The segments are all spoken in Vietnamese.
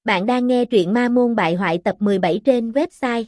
Bạn đang nghe truyện Ma Môn Bại Hoại tập 17 trên website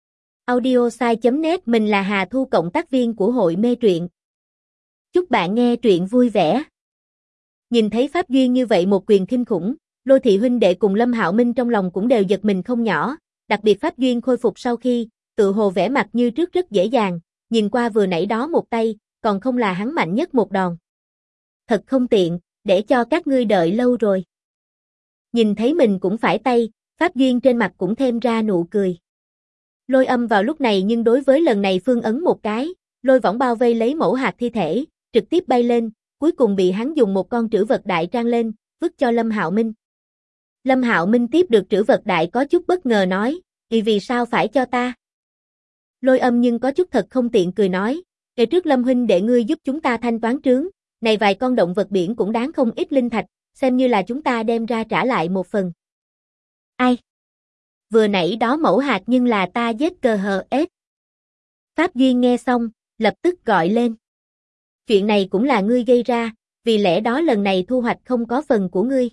audiosai.net. Mình là Hà Thu, cộng tác viên của hội mê truyện. Chúc bạn nghe truyện vui vẻ. Nhìn thấy pháp duyên như vậy, một quyền kinh khủng, Lôi Thị huynh đệ cùng Lâm Hạo Minh trong lòng cũng đều giật mình không nhỏ, đặc biệt pháp duyên khôi phục sau khi, tự hồ vẻ mặt như trước rất dễ dàng, nhìn qua vừa nãy đó một tay, còn không là hắn mạnh nhất một đòn. Thật không tiện, để cho các ngươi đợi lâu rồi. Nhìn thấy mình cũng phải tay, pháp duyên trên mặt cũng thêm ra nụ cười. Lôi Âm vào lúc này nhưng đối với lần này phương ấn một cái, lôi võng bao vây lấy mẫu hạt thi thể, trực tiếp bay lên, cuối cùng bị hắn dùng một con trữ vật đại trang lên, vứt cho Lâm Hạo Minh. Lâm Hạo Minh tiếp được trữ vật đại có chút bất ngờ nói, vì sao phải cho ta? Lôi Âm nhưng có chút thật không tiện cười nói, ngày trước Lâm huynh đệ ngươi giúp chúng ta thanh toán trướng, này vài con động vật biển cũng đáng không ít linh thạch, xem như là chúng ta đem ra trả lại một phần. Ai? Vừa nãy đó mẫu hạt nhưng là ta giết cờ hờ ết. Pháp Duyên nghe xong, lập tức gọi lên. Chuyện này cũng là ngươi gây ra, vì lẽ đó lần này thu hoạch không có phần của ngươi.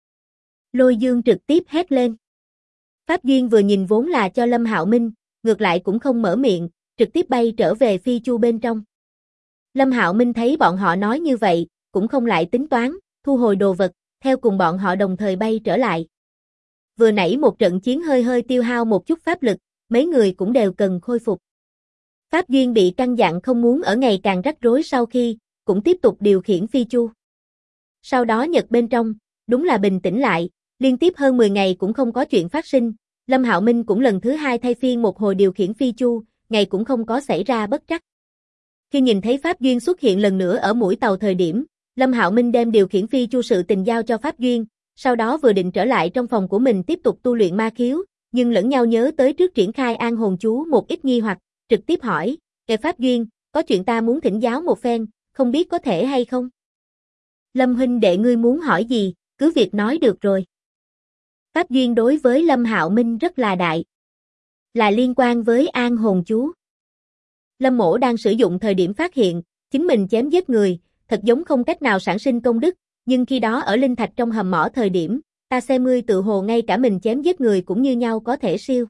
Lôi Dương trực tiếp hét lên. Pháp Duyên vừa nhìn vốn là cho Lâm Hạo Minh, ngược lại cũng không mở miệng, trực tiếp bay trở về phi chu bên trong. Lâm Hạo Minh thấy bọn họ nói như vậy, cũng không lại tính toán, thu hồi đồ vật, theo cùng bọn họ đồng thời bay trở lại. Vừa nãy một trận chiến hơi tiêu hao một chút pháp lực, mấy người cũng đều cần khôi phục. Pháp Duyên bị căn dặn không muốn ở ngày càng rắc rối sau khi, cũng tiếp tục điều khiển phi chu. Sau đó Nhật bên trong, đúng là bình tĩnh lại, liên tiếp hơn 10 ngày cũng không có chuyện phát sinh, Lâm Hạo Minh cũng lần thứ hai thay phiên một hồi điều khiển phi chu, ngày cũng không có xảy ra bất trắc. Khi nhìn thấy Pháp Duyên xuất hiện lần nữa ở mũi tàu thời điểm, Lâm Hạo Minh đem điều khiển phi chu sự tình giao cho Pháp Duyên, sau đó vừa định trở lại trong phòng của mình tiếp tục tu luyện ma khiếu, nhưng lẫn nhau nhớ tới trước triển khai an hồn chú một ít nghi hoặc, trực tiếp hỏi, "Kẻ Pháp Duyên, có chuyện ta muốn thỉnh giáo một phen, không biết có thể hay không?" "Lâm huynh đệ ngươi muốn hỏi gì, cứ việc nói được rồi." Pháp Duyên đối với Lâm Hạo Minh rất là đại, là liên quan với an hồn chú. Lâm Mỗ đang sử dụng thời điểm phát hiện, chính mình chém giết người, thật giống không cách nào sản sinh công đức, nhưng khi đó ở linh thạch trong hầm mỏ thời điểm, ta xem ngươi tự hồ ngay cả mình chém giết người cũng như nhau có thể siêu.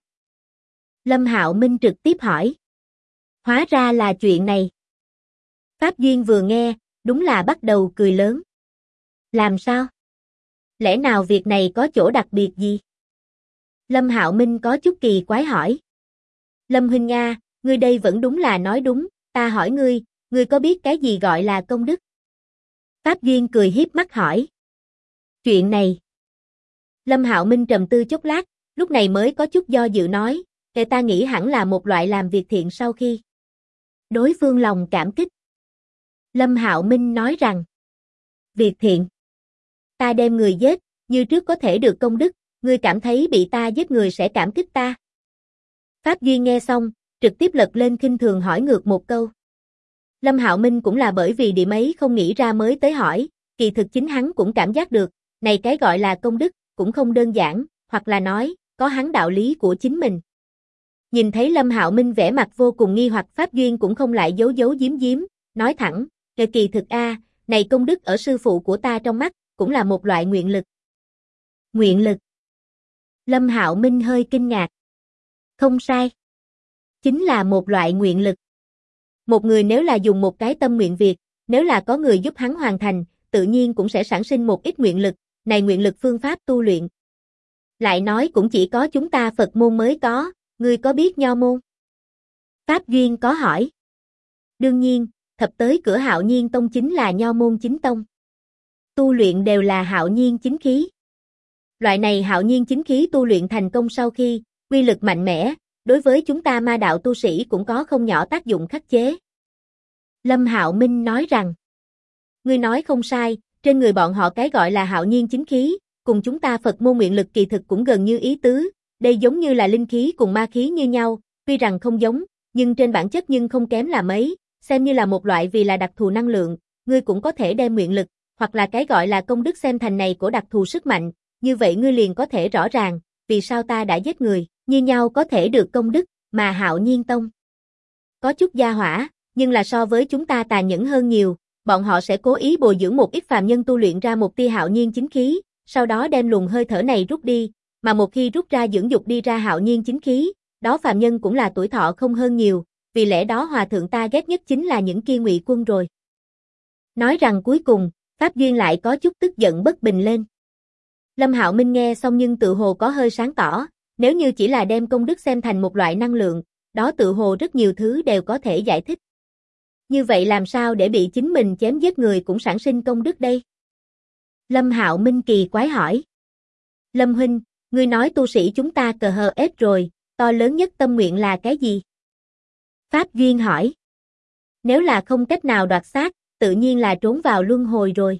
Lâm Hạo Minh trực tiếp hỏi. Hóa ra là chuyện này. Pháp Duyên vừa nghe, đúng là bắt đầu cười lớn. Làm sao? Lẽ nào việc này có chỗ đặc biệt gì? Lâm Hạo Minh có chút kỳ quái hỏi. Lâm huynh Nga, ngươi đây vẫn đúng là nói đúng, ta hỏi ngươi có biết cái gì gọi là công đức? Pháp Duyên cười hiếp mắt hỏi. Chuyện này. Lâm Hạo Minh trầm tư chốc lát, lúc này mới có chút do dự nói, "Kẻ ta nghĩ hẳn là một loại làm việc thiện sau khi đối phương lòng cảm kích." Lâm Hạo Minh nói rằng, "Việc thiện? Ta đem người giết, như trước có thể được công đức, ngươi cảm thấy bị ta giết người sẽ cảm kích ta?" Pháp Duyên nghe xong, trực tiếp lật lên khinh thường hỏi ngược một câu. Lâm Hạo Minh cũng là bởi vì điểm ấy không nghĩ ra mới tới hỏi, kỳ thực chính hắn cũng cảm giác được, này cái gọi là công đức, cũng không đơn giản, hoặc là nói, có hắn đạo lý của chính mình. Nhìn thấy Lâm Hạo Minh vẻ mặt vô cùng nghi hoặc, Pháp Duyên cũng không lại giấu giấu giếm, nói thẳng, kỳ thực này công đức ở sư phụ của ta trong mắt, cũng là một loại nguyện lực. Nguyện lực? Lâm Hạo Minh hơi kinh ngạc. Không sai. Chính là một loại nguyện lực. Một người nếu là dùng một cái tâm nguyện việc, nếu là có người giúp hắn hoàn thành, tự nhiên cũng sẽ sản sinh một ít nguyện lực, này nguyện lực phương pháp tu luyện. Lại nói cũng chỉ có chúng ta Phật môn mới có, ngươi có biết Nho môn? Pháp Duyên có hỏi. Đương nhiên, thập tới cửa Hạo Nhiên tông chính là Nho môn chính tông. Tu luyện đều là Hạo Nhiên chính khí. Loại này Hạo Nhiên chính khí tu luyện thành công sau khi, uy lực mạnh mẽ, đối với chúng ta ma đạo tu sĩ cũng có không nhỏ tác dụng khắc chế. Lâm Hạo Minh nói rằng, ngươi nói không sai, trên người bọn họ cái gọi là Hạo Nhiên chính khí, cùng chúng ta Phật môn nguyện lực kỳ thực cũng gần như ý tứ, đây giống như là linh khí cùng ma khí như nhau, tuy rằng không giống, nhưng trên bản chất nhưng không kém là mấy, xem như là một loại vì là đặc thù năng lượng, ngươi cũng có thể đem nguyện lực, hoặc là cái gọi là công đức xem thành này của đặc thù sức mạnh, như vậy ngươi liền có thể rõ ràng, vì sao ta đã giết người, như nhau có thể được công đức, mà Hạo Nhiên tông có chút gia hỏa, nhưng là so với chúng ta tàn nhẫn hơn nhiều, bọn họ sẽ cố ý bồi dưỡng một ít phàm nhân tu luyện ra một tia Hạo Nhiên chính khí, sau đó đem luồng hơi thở này rút đi, mà một khi rút ra dưỡng dục đi ra hạo nhiên chính khí, đó phàm nhân cũng là tuổi thọ không hơn nhiều, vì lẽ đó hòa thượng ta ghét nhất chính là những kia ngụy quân rồi. Nói rằng cuối cùng, Pháp Duyên lại có chút tức giận bất bình lên. Lâm Hạo Minh nghe xong nhưng tự hồ có hơi sáng tỏ, nếu như chỉ là đem công đức xem thành một loại năng lượng, đó tự hồ rất nhiều thứ đều có thể giải thích. Như vậy làm sao để bị chính mình chém giết người cũng sản sinh công đức đây? Lâm Hạo Minh kỳ quái hỏi. Lâm huynh, ngươi nói tu sĩ chúng ta cờ hờ ết rồi, to lớn nhất tâm nguyện là cái gì? Pháp Duyên hỏi. Nếu là không cách nào đoạt xác, tự nhiên là trốn vào luân hồi rồi.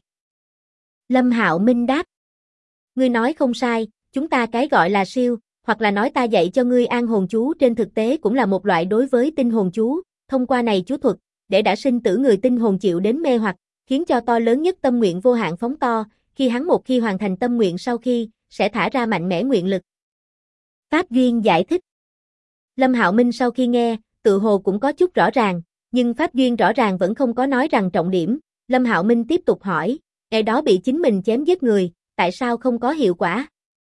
Lâm Hạo Minh đáp. Ngươi nói không sai, chúng ta cái gọi là siêu, hoặc là nói ta dạy cho ngươi an hồn chú trên thực tế cũng là một loại đối với tinh hồn chú, thông qua này chú thuật, để đã sinh tử người tinh hồn chịu đến mê hoặc, khiến cho to lớn nhất tâm nguyện vô hạn phóng to, khi hắn một khi hoàn thành tâm nguyện sau khi, sẽ thả ra mạnh mẽ nguyện lực. Pháp Duyên giải thích. Lâm Hạo Minh sau khi nghe, tự hồ cũng có chút rõ ràng, nhưng Pháp Duyên rõ ràng vẫn không có nói rằng trọng điểm. Lâm Hạo Minh tiếp tục hỏi, ngày đó bị chính mình chém giết người, tại sao không có hiệu quả?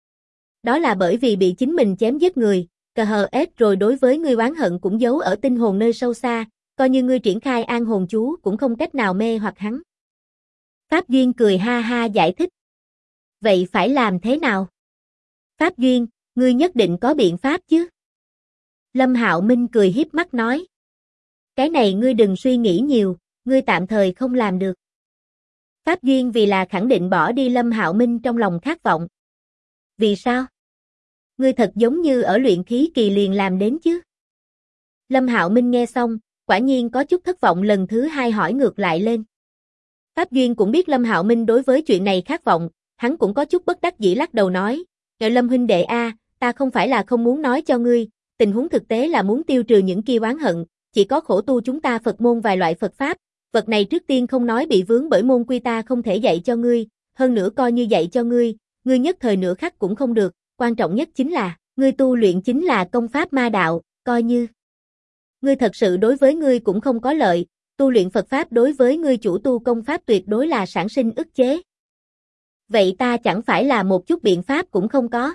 Đó là bởi vì bị chính mình chém giết người, cờ hờ ết rồi đối với ngươi oán hận cũng giấu ở tinh hồn nơi sâu xa, coi như ngươi triển khai an hồn chú cũng không cách nào mê hoặc hắn. Pháp Duyên cười ha ha giải thích. Vậy phải làm thế nào? Pháp Duyên, ngươi nhất định có biện pháp chứ? Lâm Hạo Minh cười hiếp mắt nói. Cái này ngươi đừng suy nghĩ nhiều, ngươi tạm thời không làm được. Pháp Duyên vì là khẳng định bỏ đi Lâm Hạo Minh trong lòng khát vọng. Vì sao? Ngươi thật giống như ở luyện khí kỳ liền làm đến chứ? Lâm Hạo Minh nghe xong, quả nhiên có chút thất vọng lần thứ hai hỏi ngược lại lên. Pháp Duyên cũng biết Lâm Hạo Minh đối với chuyện này khát vọng, hắn cũng có chút bất đắc dĩ lắc đầu nói, Lâm huynh đệ a, ta không phải là không muốn nói cho ngươi, tình huống thực tế là muốn tiêu trừ những kia oán hận, chỉ có khổ tu chúng ta Phật môn vài loại Phật pháp, vật này trước tiên không nói bị vướng bởi môn quy ta không thể dạy cho ngươi, hơn nữa coi như dạy cho ngươi nhất thời nửa khắc cũng không được, quan trọng nhất chính là, ngươi tu luyện chính là công pháp ma đạo, coi như ngươi thật sự đối với ngươi cũng không có lợi, tu luyện Phật pháp đối với ngươi chủ tu công pháp tuyệt đối là sản sinh ức chế. Vậy ta chẳng phải là một chút biện pháp cũng không có.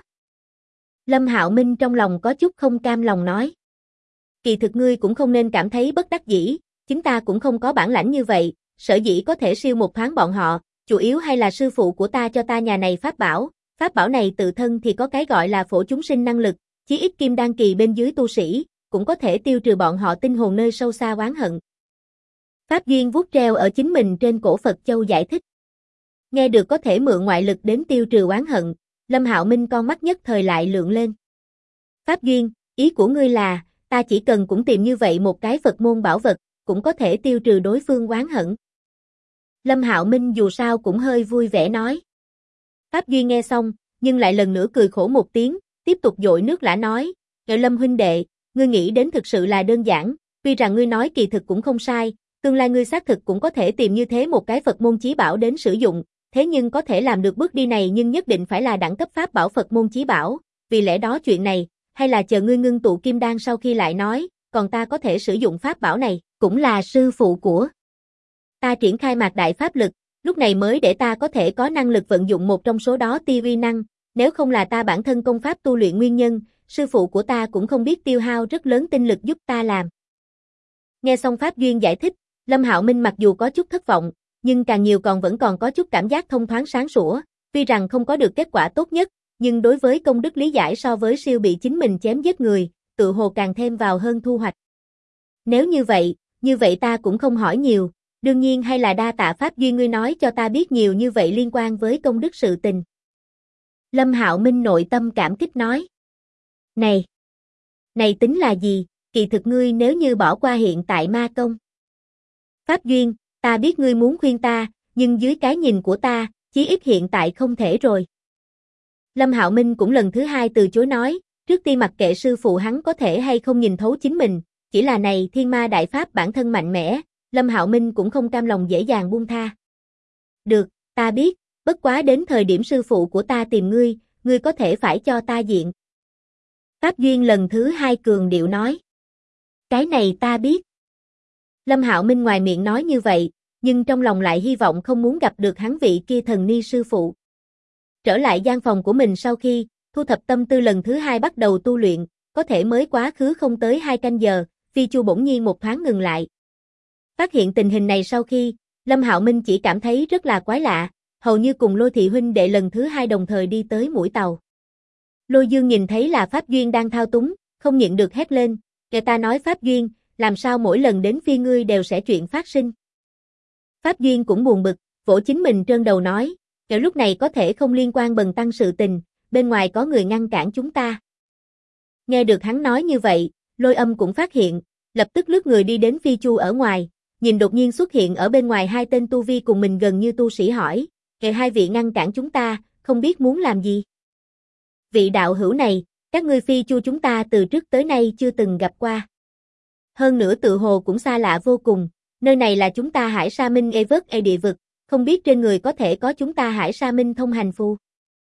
Lâm Hạo Minh trong lòng có chút không cam lòng nói. Kỳ thực ngươi cũng không nên cảm thấy bất đắc dĩ, chúng ta cũng không có bản lãnh như vậy, sở dĩ có thể siêu một thoáng bọn họ, chủ yếu hay là sư phụ của ta cho ta nhà này pháp bảo này tự thân thì có cái gọi là phổ chúng sinh năng lực, chí ít kim đan kỳ bên dưới tu sĩ, cũng có thể tiêu trừ bọn họ tinh hồn nơi sâu xa oán hận. Pháp Duyên vuốt treo ở chính mình trên cổ Phật Châu giải thích. Nghe được có thể mượn ngoại lực đến tiêu trừ oán hận, Lâm Hạo Minh con mắt nhất thời lại lượng lên. Pháp Duyên, ý của ngươi là, ta chỉ cần cũng tìm như vậy một cái Phật môn bảo vật, cũng có thể tiêu trừ đối phương oán hận. Lâm Hạo Minh dù sao cũng hơi vui vẻ nói. Pháp Duyên nghe xong, nhưng lại lần nữa cười khổ một tiếng, tiếp tục dội nước lã nói, Lâm huynh đệ, ngươi nghĩ đến thực sự là đơn giản, tuy rằng ngươi nói kỳ thực cũng không sai, tương lai ngươi xác thực cũng có thể tìm như thế một cái Phật môn chí bảo đến sử dụng, thế nhưng có thể làm được bước đi này nhưng nhất định phải là đẳng cấp pháp bảo Phật môn chí bảo, vì lẽ đó chuyện này, hay là chờ ngươi ngưng tụ kim đan sau khi lại nói, còn ta có thể sử dụng pháp bảo này, cũng là sư phụ của ta triển khai mạc đại pháp lực, lúc này mới để ta có thể có năng lực vận dụng một trong số đó ti uy năng, nếu không là ta bản thân công pháp tu luyện nguyên nhân, sư phụ của ta cũng không biết tiêu hao rất lớn tinh lực giúp ta làm. Nghe xong Pháp Duyên giải thích, Lâm Hạo Minh mặc dù có chút thất vọng, nhưng càng nhiều vẫn còn có chút cảm giác thông thoáng sáng sủa, tuy rằng không có được kết quả tốt nhất, nhưng đối với công đức lý giải so với siêu bị chính mình chém giết người, tự hồ càng thêm vào hơn thu hoạch. Nếu như vậy ta cũng không hỏi nhiều, đương nhiên hay là đa tạ Pháp Duyên ngươi nói cho ta biết nhiều như vậy liên quan với công đức sự tình. Lâm Hạo Minh nội tâm cảm kích nói. Này tính là gì, kỳ thực ngươi nếu như bỏ qua hiện tại ma công. Pháp Duyên, ta biết ngươi muốn khuyên ta, nhưng dưới cái nhìn của ta, chí ít hiện tại không thể rồi. Lâm Hạo Minh cũng lần thứ hai từ chối nói, trước tiên mặc kệ sư phụ hắn có thể hay không nhìn thấu chính mình, chỉ là này thiên ma đại pháp bản thân mạnh mẽ, Lâm Hạo Minh cũng không cam lòng dễ dàng buông tha. Được, ta biết, bất quá đến thời điểm sư phụ của ta tìm ngươi có thể phải cho ta diện. Pháp Duyên lần thứ hai cường điệu nói. Cái này ta biết. Lâm Hạo Minh ngoài miệng nói như vậy, nhưng trong lòng lại hy vọng không muốn gặp được hắn vị kia thần ni sư phụ. Trở lại gian phòng của mình sau khi, thu thập tâm tư lần thứ hai bắt đầu tu luyện, có thể mới quá khứ không tới 2 canh giờ, Phi Chu bỗng nhiên một thoáng ngừng lại. Phát hiện tình hình này sau khi, Lâm Hạo Minh chỉ cảm thấy rất là quái lạ, hầu như cùng Lôi thị huynh đệ lần thứ hai đồng thời đi tới mũi tàu. Lôi Dương nhìn thấy là Pháp Duyên đang thao túng, không nhịn được hét lên, "Kẻ ta nói Pháp Duyên, làm sao mỗi lần đến phiên ngươi đều sẽ chuyện phát sinh?" Pháp Duyên cũng buồn bực, vỗ chính mình trơn đầu nói, "Kẻ lúc này có thể không liên quan bần tăng sự tình, bên ngoài có người ngăn cản chúng ta." Nghe được hắn nói như vậy, Lôi Âm cũng phát hiện, lập tức lướt người đi đến Phi Chu ở ngoài, nhìn đột nhiên xuất hiện ở bên ngoài hai tên tu vi cùng mình gần như tu sĩ hỏi, "Kẻ hai vị ngăn cản chúng ta, không biết muốn làm gì?" "Vị đạo hữu này, các ngươi Phi Chu chúng ta từ trước tới nay chưa từng gặp qua. Hơn nữa tự hồ cũng xa lạ vô cùng, nơi này là chúng ta Hải Sa Minh vớt địa vực, không biết trên người có thể có chúng ta Hải Sa Minh thông hành phù."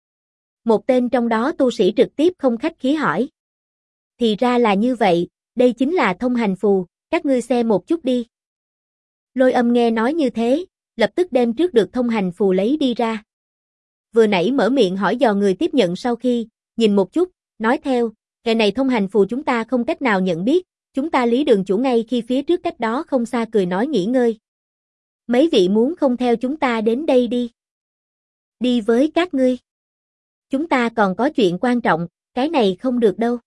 Một tên trong đó tu sĩ trực tiếp không khách khí hỏi. "Thì ra là như vậy, đây chính là thông hành phù, các ngươi xem một chút đi." Lôi Âm nghe nói như thế, lập tức đem trước được thông hành phù lấy đi ra. Vừa nãy mở miệng hỏi dò người tiếp nhận sau khi, nhìn một chút, nói theo, "Cái này thông hành phù chúng ta không cách nào nhận biết, chúng ta Lý đường chủ ngay khi phía trước cách đó không xa cười nói nghỉ ngơi. Mấy vị muốn không theo chúng ta đến đây đi. Đi với các ngươi. Chúng ta còn có chuyện quan trọng, cái này không được đâu."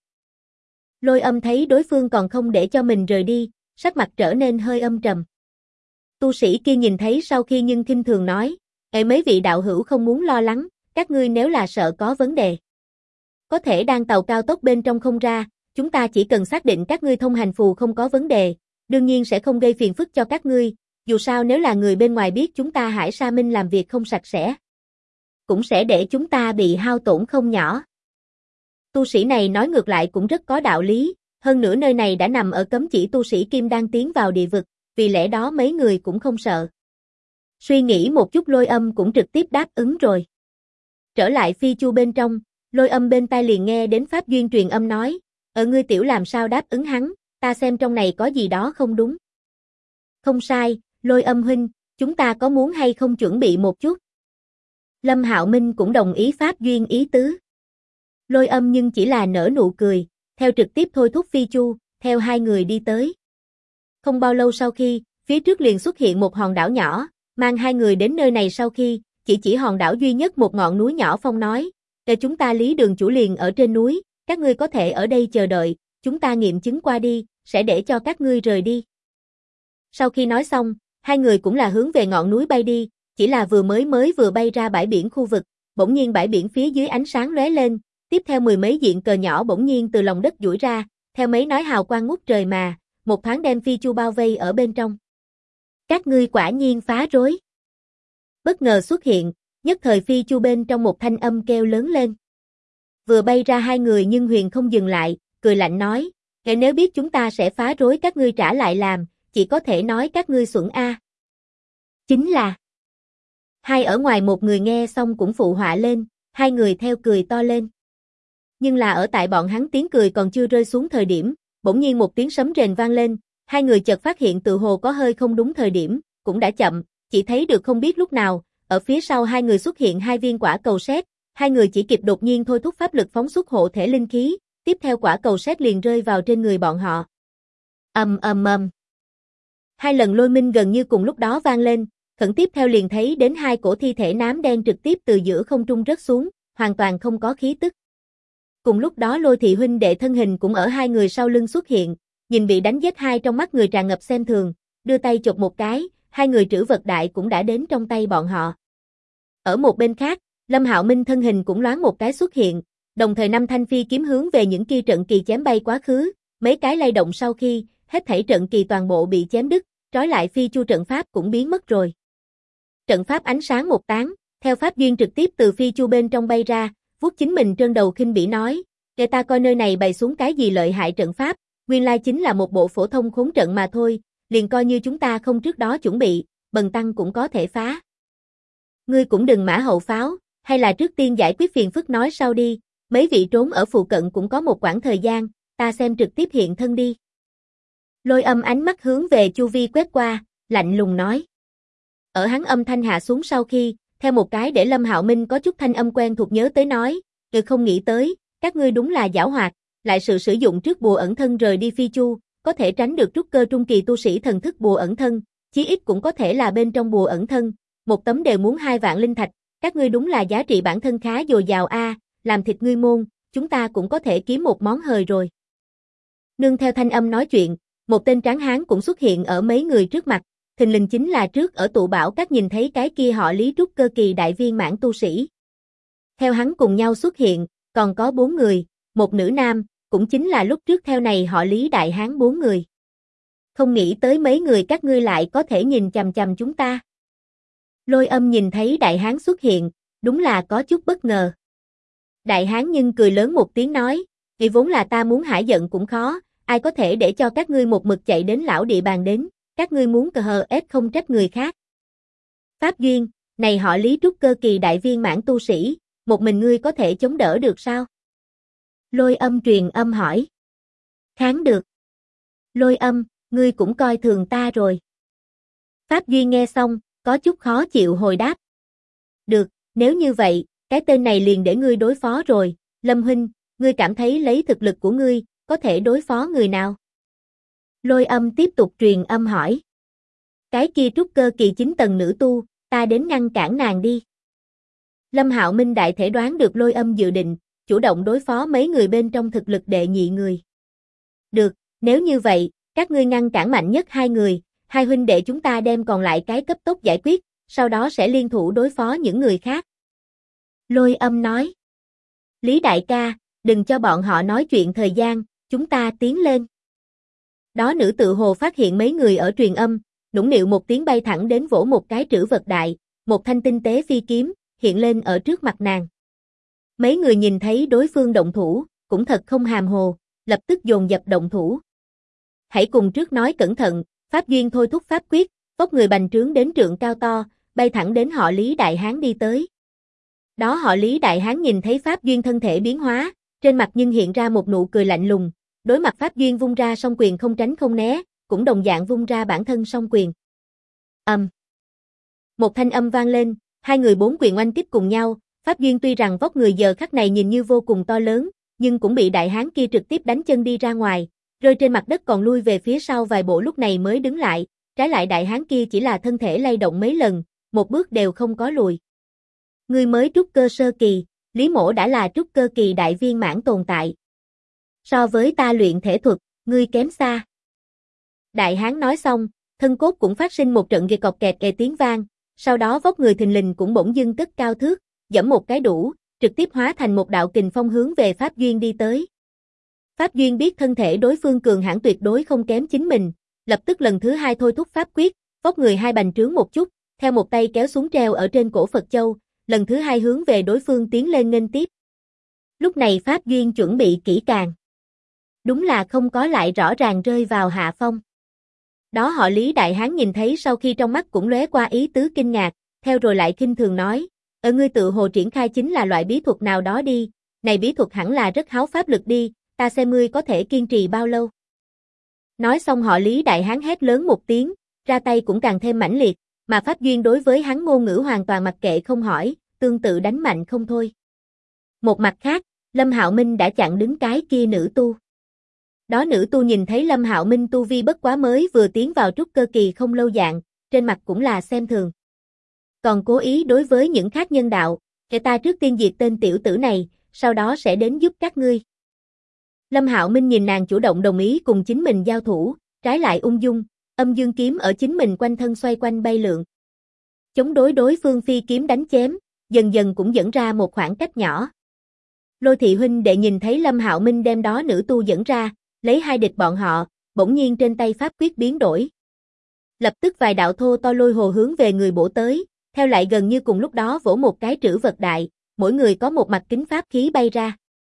Lôi Âm thấy đối phương còn không để cho mình rời đi, sắc mặt trở nên hơi âm trầm. Tu sĩ kia nhìn thấy sau khi nhưng khinh thường nói, mấy vị đạo hữu không muốn lo lắng, các ngươi nếu là sợ có vấn đề. Có thể đang tàu cao tốc bên trong không ra, chúng ta chỉ cần xác định các ngươi thông hành phù không có vấn đề, đương nhiên sẽ không gây phiền phức cho các ngươi, dù sao nếu là người bên ngoài biết chúng ta Hải Sa Minh làm việc không sạch sẽ, cũng sẽ để chúng ta bị hao tổn không nhỏ." Tu sĩ này nói ngược lại cũng rất có đạo lý, hơn nữa nơi này đã nằm ở cấm chỉ tu sĩ kim đang tiến vào địa vực, vì lẽ đó mấy người cũng không sợ. Suy nghĩ một chút Lôi Âm cũng trực tiếp đáp ứng rồi. Trở lại Phi Chu bên trong, Lôi Âm bên tai liền nghe đến Pháp Duyên truyền âm nói, ngươi tiểu làm sao đáp ứng hắn, ta xem trong này có gì đó không đúng." "Không sai, Lôi Âm huynh, chúng ta có muốn hay không chuẩn bị một chút?" Lâm Hạo Minh cũng đồng ý Pháp Duyên ý tứ. Lôi Âm nhưng chỉ là nở nụ cười, theo trực tiếp thôi thúc Phi Chu, theo hai người đi tới. Không bao lâu sau khi, phía trước liền xuất hiện một hòn đảo nhỏ, mang hai người đến nơi này sau khi, chỉ hòn đảo duy nhất một ngọn núi nhỏ phong nói, "Để chúng ta Lý đường chủ liền ở trên núi, các ngươi có thể ở đây chờ đợi, chúng ta nghiệm chứng qua đi, sẽ để cho các ngươi rời đi." Sau khi nói xong, hai người cũng là hướng về ngọn núi bay đi, chỉ là mới vừa bay ra bãi biển khu vực, bỗng nhiên bãi biển phía dưới ánh sáng lóe lên, tiếp theo mười mấy diện cờ nhỏ bỗng nhiên từ lòng đất duỗi ra, theo mấy nói hào quang ngút trời mà, một thoáng đem Phi Chu bao vây ở bên trong. "Các ngươi quả nhiên phá rối." Bất ngờ xuất hiện, nhất thời Phi Chu bên trong một thanh âm kêu lớn lên. Vừa bay ra hai người nhưng Huyền không dừng lại, cười lạnh nói, nếu biết chúng ta sẽ phá rối các ngươi trả lại làm, chỉ có thể nói các ngươi xuẩn a." "Chính là." Hai ở ngoài một người nghe xong cũng phụ họa lên, hai người theo cười to lên. Nhưng là ở tại bọn hắn tiếng cười còn chưa rơi xuống thời điểm, bỗng nhiên một tiếng sấm rền vang lên, hai người chợt phát hiện tự hồ có hơi không đúng thời điểm, cũng đã chậm, chỉ thấy được không biết lúc nào, ở phía sau hai người xuất hiện hai viên quả cầu sét, hai người chỉ kịp đột nhiên thôi thúc pháp lực phóng xuất hộ thể linh khí, tiếp theo quả cầu sét liền rơi vào trên người bọn họ. Ầm ầm ầm. Hai lần lôi minh gần như cùng lúc đó vang lên, khẩn tiếp theo liền thấy đến hai cổ thi thể nám đen trực tiếp từ giữa không trung rớt xuống, hoàn toàn không có khí tức. Cùng lúc đó Lôi thị huynh đệ thân hình cũng ở hai người sau lưng xuất hiện, nhìn bị đánh giết hai trong mắt người tràn ngập xem thường, đưa tay chộp một cái, hai người trữ vật đại cũng đã đến trong tay bọn họ. Ở một bên khác, Lâm Hạo Minh thân hình cũng loáng một cái xuất hiện, đồng thời năm thanh phi kiếm hướng về những kia trận kỳ chém bay quá khứ, mấy cái lay động sau khi, hết thảy trận kỳ toàn bộ bị chém đứt, trói lại Phi Chu trận pháp cũng biến mất rồi. Trận pháp ánh sáng một tán, theo pháp duyên trực tiếp từ Phi Chu bên trong bay ra, vuốt chính mình trên đầu khinh bỉ nói, "Để ta coi nơi này bày xuống cái gì lợi hại trận pháp, nguyên lai chính là một bộ phổ thông khốn trận mà thôi, liền coi như chúng ta không trước đó chuẩn bị, bần tăng cũng có thể phá. Ngươi cũng đừng mã hậu pháo, hay là trước tiên giải quyết phiền phức nói sau đi, mấy vị trốn ở phụ cận cũng có một quãng thời gian, ta xem trực tiếp hiện thân đi." Lôi Âm ánh mắt hướng về chu vi quét qua, lạnh lùng nói. Ở hắn âm thanh hạ xuống sau khi, theo một cái để Lâm Hạo Minh có chút thanh âm quen thuộc nhớ tới nói, không nghĩ tới, các ngươi đúng là giảo hoạt, lại sự sử dụng trước bùa ẩn thân rời đi phi chu, có thể tránh được trúc cơ trung kỳ tu sĩ thần thức bùa ẩn thân, chí ít cũng có thể là bên trong bùa ẩn thân, một tấm đều muốn 2 vạn linh thạch, các ngươi đúng là giá trị bản thân khá dồi dào a, làm thịt ngươi môn, chúng ta cũng có thể kiếm một món hời rồi. Nương theo thanh âm nói chuyện, một tên tráng hán cũng xuất hiện ở mấy người trước mặt, thình lình chính là trước ở tụ bảo các nhìn thấy cái kia họ Lý trúc cơ kỳ đại viên mãn tu sĩ. Theo hắn cùng nhau xuất hiện, còn có 4 người, một nữ nam, cũng chính là lúc trước theo này họ Lý đại hán 4 người. Không nghĩ tới mấy người các ngươi lại có thể nhìn chằm chằm chúng ta. Lôi Âm nhìn thấy đại hán xuất hiện, đúng là có chút bất ngờ. Đại hán nhưng cười lớn một tiếng nói, vì vốn là ta muốn hả giận cũng khó, ai có thể để cho các ngươi một mực chạy đến lão địa bàn đến, các ngươi muốn cờ hờ ép không trách người khác. Pháp Duyên, này họ Lý trúc cơ kỳ đại viên mãn tu sĩ, một mình ngươi có thể chống đỡ được sao? Lôi Âm truyền âm hỏi. Kháng được. Lôi Âm, ngươi cũng coi thường ta rồi. Pháp Duyên nghe xong, có chút khó chịu hồi đáp. Được, nếu như vậy, cái tên này liền để ngươi đối phó rồi, Lâm huynh, ngươi cảm thấy lấy thực lực của ngươi, có thể đối phó người nào? Lôi Âm tiếp tục truyền âm hỏi. Cái kia trúc cơ kỳ 9 tầng nữ tu, ta đến ngăn cản nàng đi. Lâm Hạo Minh đại thể đoán được Lôi Âm dự định, chủ động đối phó mấy người bên trong thực lực đệ nhị người. Được, nếu như vậy, các ngươi ngăn cản mạnh nhất 2 người, 2 huynh đệ chúng ta đem còn lại cái cấp tốc giải quyết, sau đó sẽ liên thủ đối phó những người khác. Lôi Âm nói. Lý đại ca, đừng cho bọn họ nói chuyện thời gian, chúng ta tiến lên. Đó nữ tự hồ phát hiện mấy người ở truyền âm, nũng nịu một tiếng bay thẳng đến vỗ một cái trữ vật đại, một thanh tinh tế phi kiếm, hiện lên ở trước mặt nàng. Mấy người nhìn thấy đối phương động thủ, cũng thật không hàm hồ, lập tức dồn dập động thủ. Hãy cùng trước nói cẩn thận, Pháp Duyên thôi thúc pháp quyết, vóc người bành trướng đến trượng cao to, bay thẳng đến họ Lý đại hán đi tới. Đó họ Lý đại hán nhìn thấy Pháp Duyên thân thể biến hóa, trên mặt nhưng hiện ra một nụ cười lạnh lùng, đối mặt Pháp Duyên vung ra song quyền không tránh không né, cũng đồng dạng vung ra bản thân song quyền. Một thanh âm vang lên, 2 người 4 quyền oanh kích cùng nhau, Pháp Duyên tuy rằng vóc người giờ khắc này nhìn như vô cùng to lớn, nhưng cũng bị đại hán kia trực tiếp đánh chân đi ra ngoài, rơi trên mặt đất còn lui về phía sau vài bộ lúc này mới đứng lại, trái lại đại hán kia chỉ là thân thể lay động mấy lần, một bước đều không có lùi. Ngươi mới trúc cơ sơ kỳ, Lý Mỗ đã là trúc cơ kỳ đại viên mãn tồn tại. So với ta luyện thể thuật, ngươi kém xa. Đại hán nói xong, thân cốt cũng phát sinh một trận ghê cọp kẹt kề tiếng vang, sau đó vóc người thình lình cũng bỗng dưng cất cao thước, giẫm một cái đủ, trực tiếp hóa thành một đạo kình phong hướng về Pháp Duyên đi tới. Pháp Duyên biết thân thể đối phương cường hãn tuyệt đối không kém chính mình, lập tức lần thứ 2 thôi thúc pháp quyết, vóc người 2 bành trướng một chút, theo một tay kéo xuống treo ở trên cổ Phật Châu, lần thứ 2 hướng về đối phương tiến lên nghênh tiếp. Lúc này Pháp Duyên chuẩn bị kỹ càng. Đúng là không có lại rõ ràng rơi vào hạ phong. Đó họ Lý đại hán nhìn thấy sau khi trong mắt cũng lóe qua ý tứ kinh ngạc, theo rồi lại khinh thường nói, ở ngươi tự hồ triển khai chính là loại bí thuật nào đó đi, này bí thuật hẳn là rất háo pháp lực đi, ta xem ngươi có thể kiên trì bao lâu. Nói xong họ Lý đại hán hét lớn một tiếng, ra tay cũng càng thêm mãnh liệt, mà Pháp Duyên đối với hắn ngôn ngữ hoàn toàn mặc kệ không hỏi, tương tự đánh mạnh không thôi. Một mặt khác, Lâm Hạo Minh đã chặn đứng cái kia nữ tu. Đó nữ tu nhìn thấy Lâm Hạo Minh tu vi bất quá mới vừa tiến vào trúc cơ kỳ không lâu dạng, trên mặt cũng là xem thường. Còn cố ý đối với những khác nhân đạo, để ta trước tiên diệt tên tiểu tử này, sau đó sẽ đến giúp các ngươi. Lâm Hạo Minh nhìn nàng chủ động đồng ý cùng chính mình giao thủ, trái lại ung dung, âm dương kiếm ở chính mình quanh thân xoay quanh bay lượn. Chống đối phương phi kiếm đánh chém, dần dần cũng dẫn ra một khoảng cách nhỏ. Lôi thị huynh đệ nhìn thấy Lâm Hạo Minh đem đó nữ tu dẫn ra, lấy 2 địch bọn họ, bỗng nhiên trên tay pháp quyết biến đổi. Lập tức vài đạo thô to lôi hồ hướng về người bổ tới, theo lại gần như cùng lúc đó vỗ một cái trữ vật đại, mỗi người có một mặt kính pháp khí bay ra.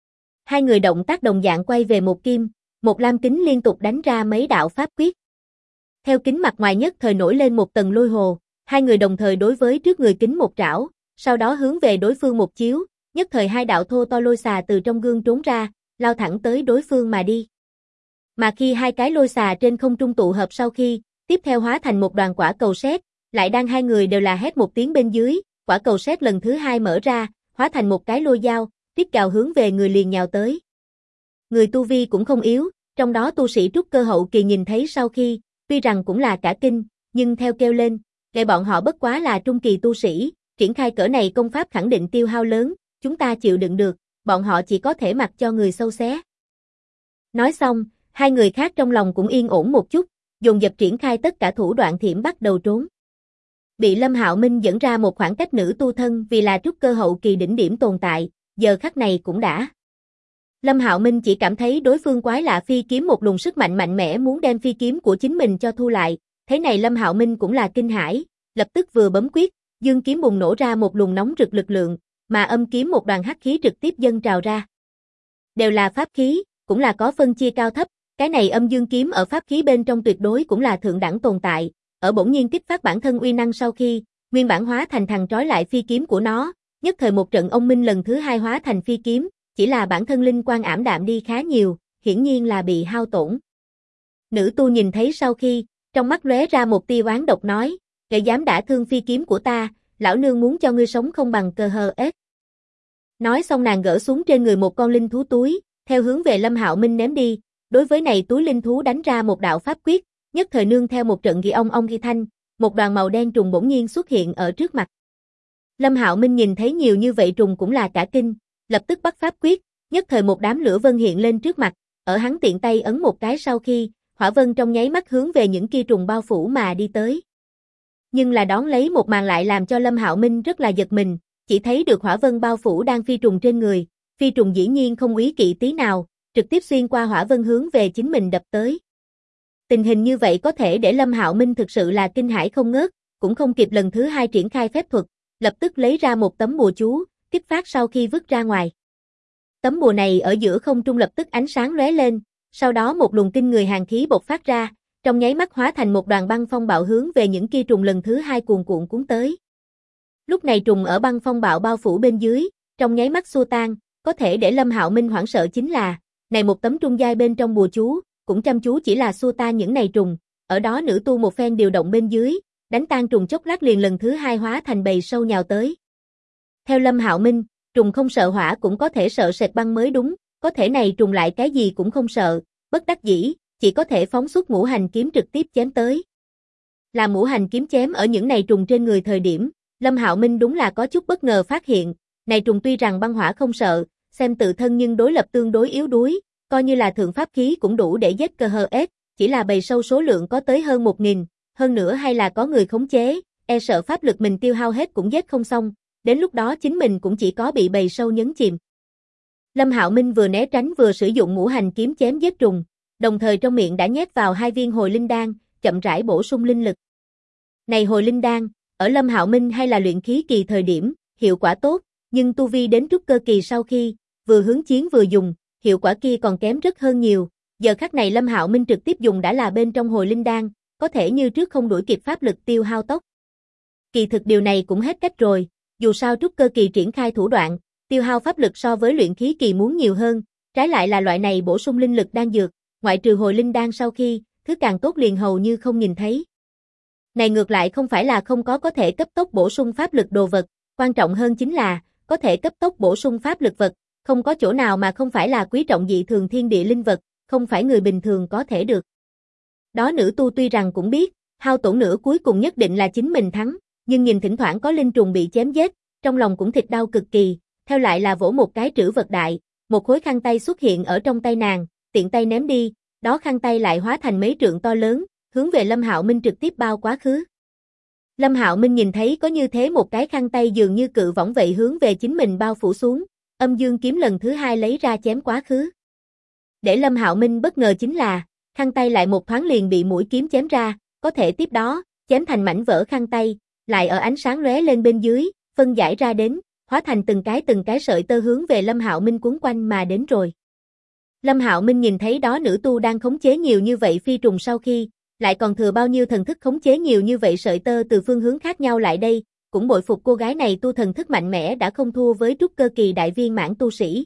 2 người động tác đồng dạng quay về một kim, một lam kính liên tục đánh ra mấy đạo pháp quyết. Theo kính mặt ngoài nhất thời nổi lên một tầng lôi hồ, 2 người đồng thời đối với trước người kính một trảo, sau đó hướng về đối phương một chiếu, nhất thời 2 đạo thô to lôi xà từ trong gương trốn ra, lao thẳng tới đối phương mà đi. Mà khi 2 cái lôi xà trên không trung tụ hợp sau khi, tiếp theo hóa thành một đoàn quả cầu sét, lại đang 2 người đều là hét một tiếng bên dưới, quả cầu sét lần thứ 2 mở ra, hóa thành một cái lôi dao, rít gào hướng về người liền nhào tới. Người tu vi cũng không yếu, trong đó tu sĩ trúc cơ hậu kỳ nhìn thấy sau khi, tuy rằng cũng là cả kinh, nhưng theo kêu lên, lại bọn họ bất quá là trung kỳ tu sĩ, triển khai cỡ này công pháp khẳng định tiêu hao lớn, chúng ta chịu đựng được, bọn họ chỉ có thể mặc cho người sâu xé. Nói xong, hai người khác trong lòng cũng yên ổn một chút, dồn dập triển khai tất cả thủ đoạn thiểm bắt đầu trốn. Bị Lâm Hạo Minh dẫn ra một khoảng cách nữ tu thân vì là trúc cơ hậu kỳ đỉnh điểm tồn tại, giờ khắc này cũng đã. Lâm Hạo Minh chỉ cảm thấy đối phương quái lạ phi kiếm một luồng sức mạnh mạnh mẽ muốn đem phi kiếm của chính mình cho thu lại, thế này Lâm Hạo Minh cũng là kinh hãi, lập tức vừa bấm quyết, dương kiếm bùng nổ ra một luồng nóng rực lực lượng, mà âm kiếm một đoàn hắc khí trực tiếp dâng trào ra. Đều là pháp khí, cũng là có phân chia cao thấp, cái này âm dương kiếm ở pháp khí bên trong tuyệt đối cũng là thượng đẳng tồn tại, ở bỗng nhiên kích phát bản thân uy năng sau khi, nguyên bản hóa thành thằng trói lại phi kiếm của nó, nhất thời một trận ông minh lần thứ hai hóa thành phi kiếm, chỉ là bản thân linh quang ảm đạm đi khá nhiều, hiển nhiên là bị hao tổn. Nữ tu nhìn thấy sau khi, trong mắt lóe ra một tia oán độc nói, kẻ dám đả thương phi kiếm của ta, lão nương muốn cho ngươi sống không bằng cơ hờ ếch. Nói xong nàng gỡ xuống trên người một con linh thú túi, theo hướng về Lâm Hạo Minh ném đi, đối với này túi linh thú đánh ra một đạo pháp quyết, nhất thời nương theo một trận ghi ong ghi thanh, một đoàn màu đen trùng bỗng nhiên xuất hiện ở trước mặt. Lâm Hạo Minh nhìn thấy nhiều như vậy trùng cũng là cả kinh, lập tức bắt pháp quyết, nhất thời một đám lửa vân hiện lên trước mặt, ở hắn tiện tay ấn một cái sau khi, hỏa vân trong nháy mắt hướng về những kia trùng bao phủ mà đi tới. Nhưng là đón lấy một màn lại làm cho Lâm Hạo Minh rất là giật mình, chỉ thấy được hỏa vân bao phủ đang phi trùng trên người, phi trùng dĩ nhiên không úy kỵ tí nào, trực tiếp xuyên qua hỏa vân hướng về chính mình đập tới. Tình hình như vậy có thể để Lâm Hạo Minh thực sự là kinh hãi không ngớt, cũng không kịp lần thứ hai triển khai phép thuật, lập tức lấy ra một tấm bùa chú, kích phát sau khi vứt ra ngoài. Tấm bùa này ở giữa không trung lập tức ánh sáng lóe lên, sau đó một luồng kinh người hàn khí bộc phát ra, trong nháy mắt hóa thành một đoàn băng phong bạo hướng về những kia trùng lần thứ hai cuồn cuộn cuốn tới. Lúc này trùng ở băng phong bạo bao phủ bên dưới, trong nháy mắt xua tan, có thể để Lâm Hạo Minh hoảng sợ chính là, này một tấm trung giai bên trong bùa chú, cũng chăm chú chỉ là xua tan những này trùng, ở đó nữ tu một phen điều động bên dưới, đánh tan trùng chốc lát liền lần thứ hai hóa thành bầy sâu nhào tới. Theo Lâm Hạo Minh, trùng không sợ hỏa cũng có thể sợ sệt băng mới đúng, có thể này trùng lại cái gì cũng không sợ, bất đắc dĩ, chỉ có thể phóng xuất ngũ hành kiếm trực tiếp chém tới. Là ngũ hành kiếm chém ở những này trùng trên người thời điểm, Lâm Hạo Minh đúng là có chút bất ngờ phát hiện, này trùng tuy rằng băng hỏa không sợ, xem tự thân nhưng đối lập tương đối yếu đuối, coi như là thượng pháp khí cũng đủ để giết cơ hờ ếch, chỉ là bầy sâu số lượng có tới hơn 1000, hơn nữa hay là có người khống chế, e sợ pháp lực mình tiêu hao hết cũng giết không xong, đến lúc đó chính mình cũng chỉ có bị bầy sâu nhấn chìm. Lâm Hạo Minh vừa né tránh vừa sử dụng ngũ hành kiếm chém giết trùng, đồng thời trong miệng đã nhét vào 2 viên hồi linh đan, chậm rãi bổ sung linh lực. Này hồi linh đan, ở Lâm Hạo Minh hay là luyện khí kỳ thời điểm, hiệu quả tốt, nhưng tu vi đến trúc cơ kỳ sau khi, vừa hướng chiến vừa dùng, hiệu quả kia còn kém rất hơn nhiều. Giờ khắc này Lâm Hạo Minh trực tiếp dùng đã là bên trong hồi linh đan, có thể như trước không đuổi kịp pháp lực tiêu hao tốc. Kỳ thực điều này cũng hết cách rồi, dù sao trúc cơ kỳ triển khai thủ đoạn, tiêu hao pháp lực so với luyện khí kỳ muốn nhiều hơn, trái lại là loại này bổ sung linh lực đan dược, ngoại trừ hồi linh đan sau khi, thứ càng tốt liền hầu như không nhìn thấy. Này ngược lại không phải là không có thể cấp tốc bổ sung pháp lực đồ vật, quan trọng hơn chính là, có thể cấp tốc bổ sung pháp lực vật, không có chỗ nào mà không phải là quý trọng dị thường thiên địa linh vật, không phải người bình thường có thể được. Đó nữ tu tuy rằng cũng biết, hao tổn nửa cuối cùng nhất định là chính mình thắng, nhưng nhìn thỉnh thoảng có linh trùng bị chém giết, trong lòng cũng thịt đau cực kỳ, theo lại là vỗ một cái trữ vật đại, một khối khăn tay xuất hiện ở trong tay nàng, tiện tay ném đi, đó khăn tay lại hóa thành mấy trượng to lớn, hướng về Lâm Hạo Minh trực tiếp bao quá khứ. Lâm Hạo Minh nhìn thấy có như thế một cái khăn tay dường như cự võng vậy hướng về chính mình bao phủ xuống, âm dương kiếm lần thứ hai lấy ra chém quá khứ. Để Lâm Hạo Minh bất ngờ chính là, khăn tay lại một thoáng liền bị mũi kiếm chém ra, có thể tiếp đó, chém thành mảnh vỡ khăn tay, lại ở ánh sáng lóe lên bên dưới, phân giải ra đến, hóa thành từng cái sợi tơ hướng về Lâm Hạo Minh quấn quanh mà đến rồi. Lâm Hạo Minh nhìn thấy đó nữ tu đang khống chế nhiều như vậy phi trùng sau khi, lại còn thừa bao nhiêu thần thức khống chế nhiều như vậy sợi tơ từ phương hướng khác nhau lại đây, cũng bội phục cô gái này tu thần thức mạnh mẽ đã không thua với trúc cơ kỳ đại viên mãn tu sĩ.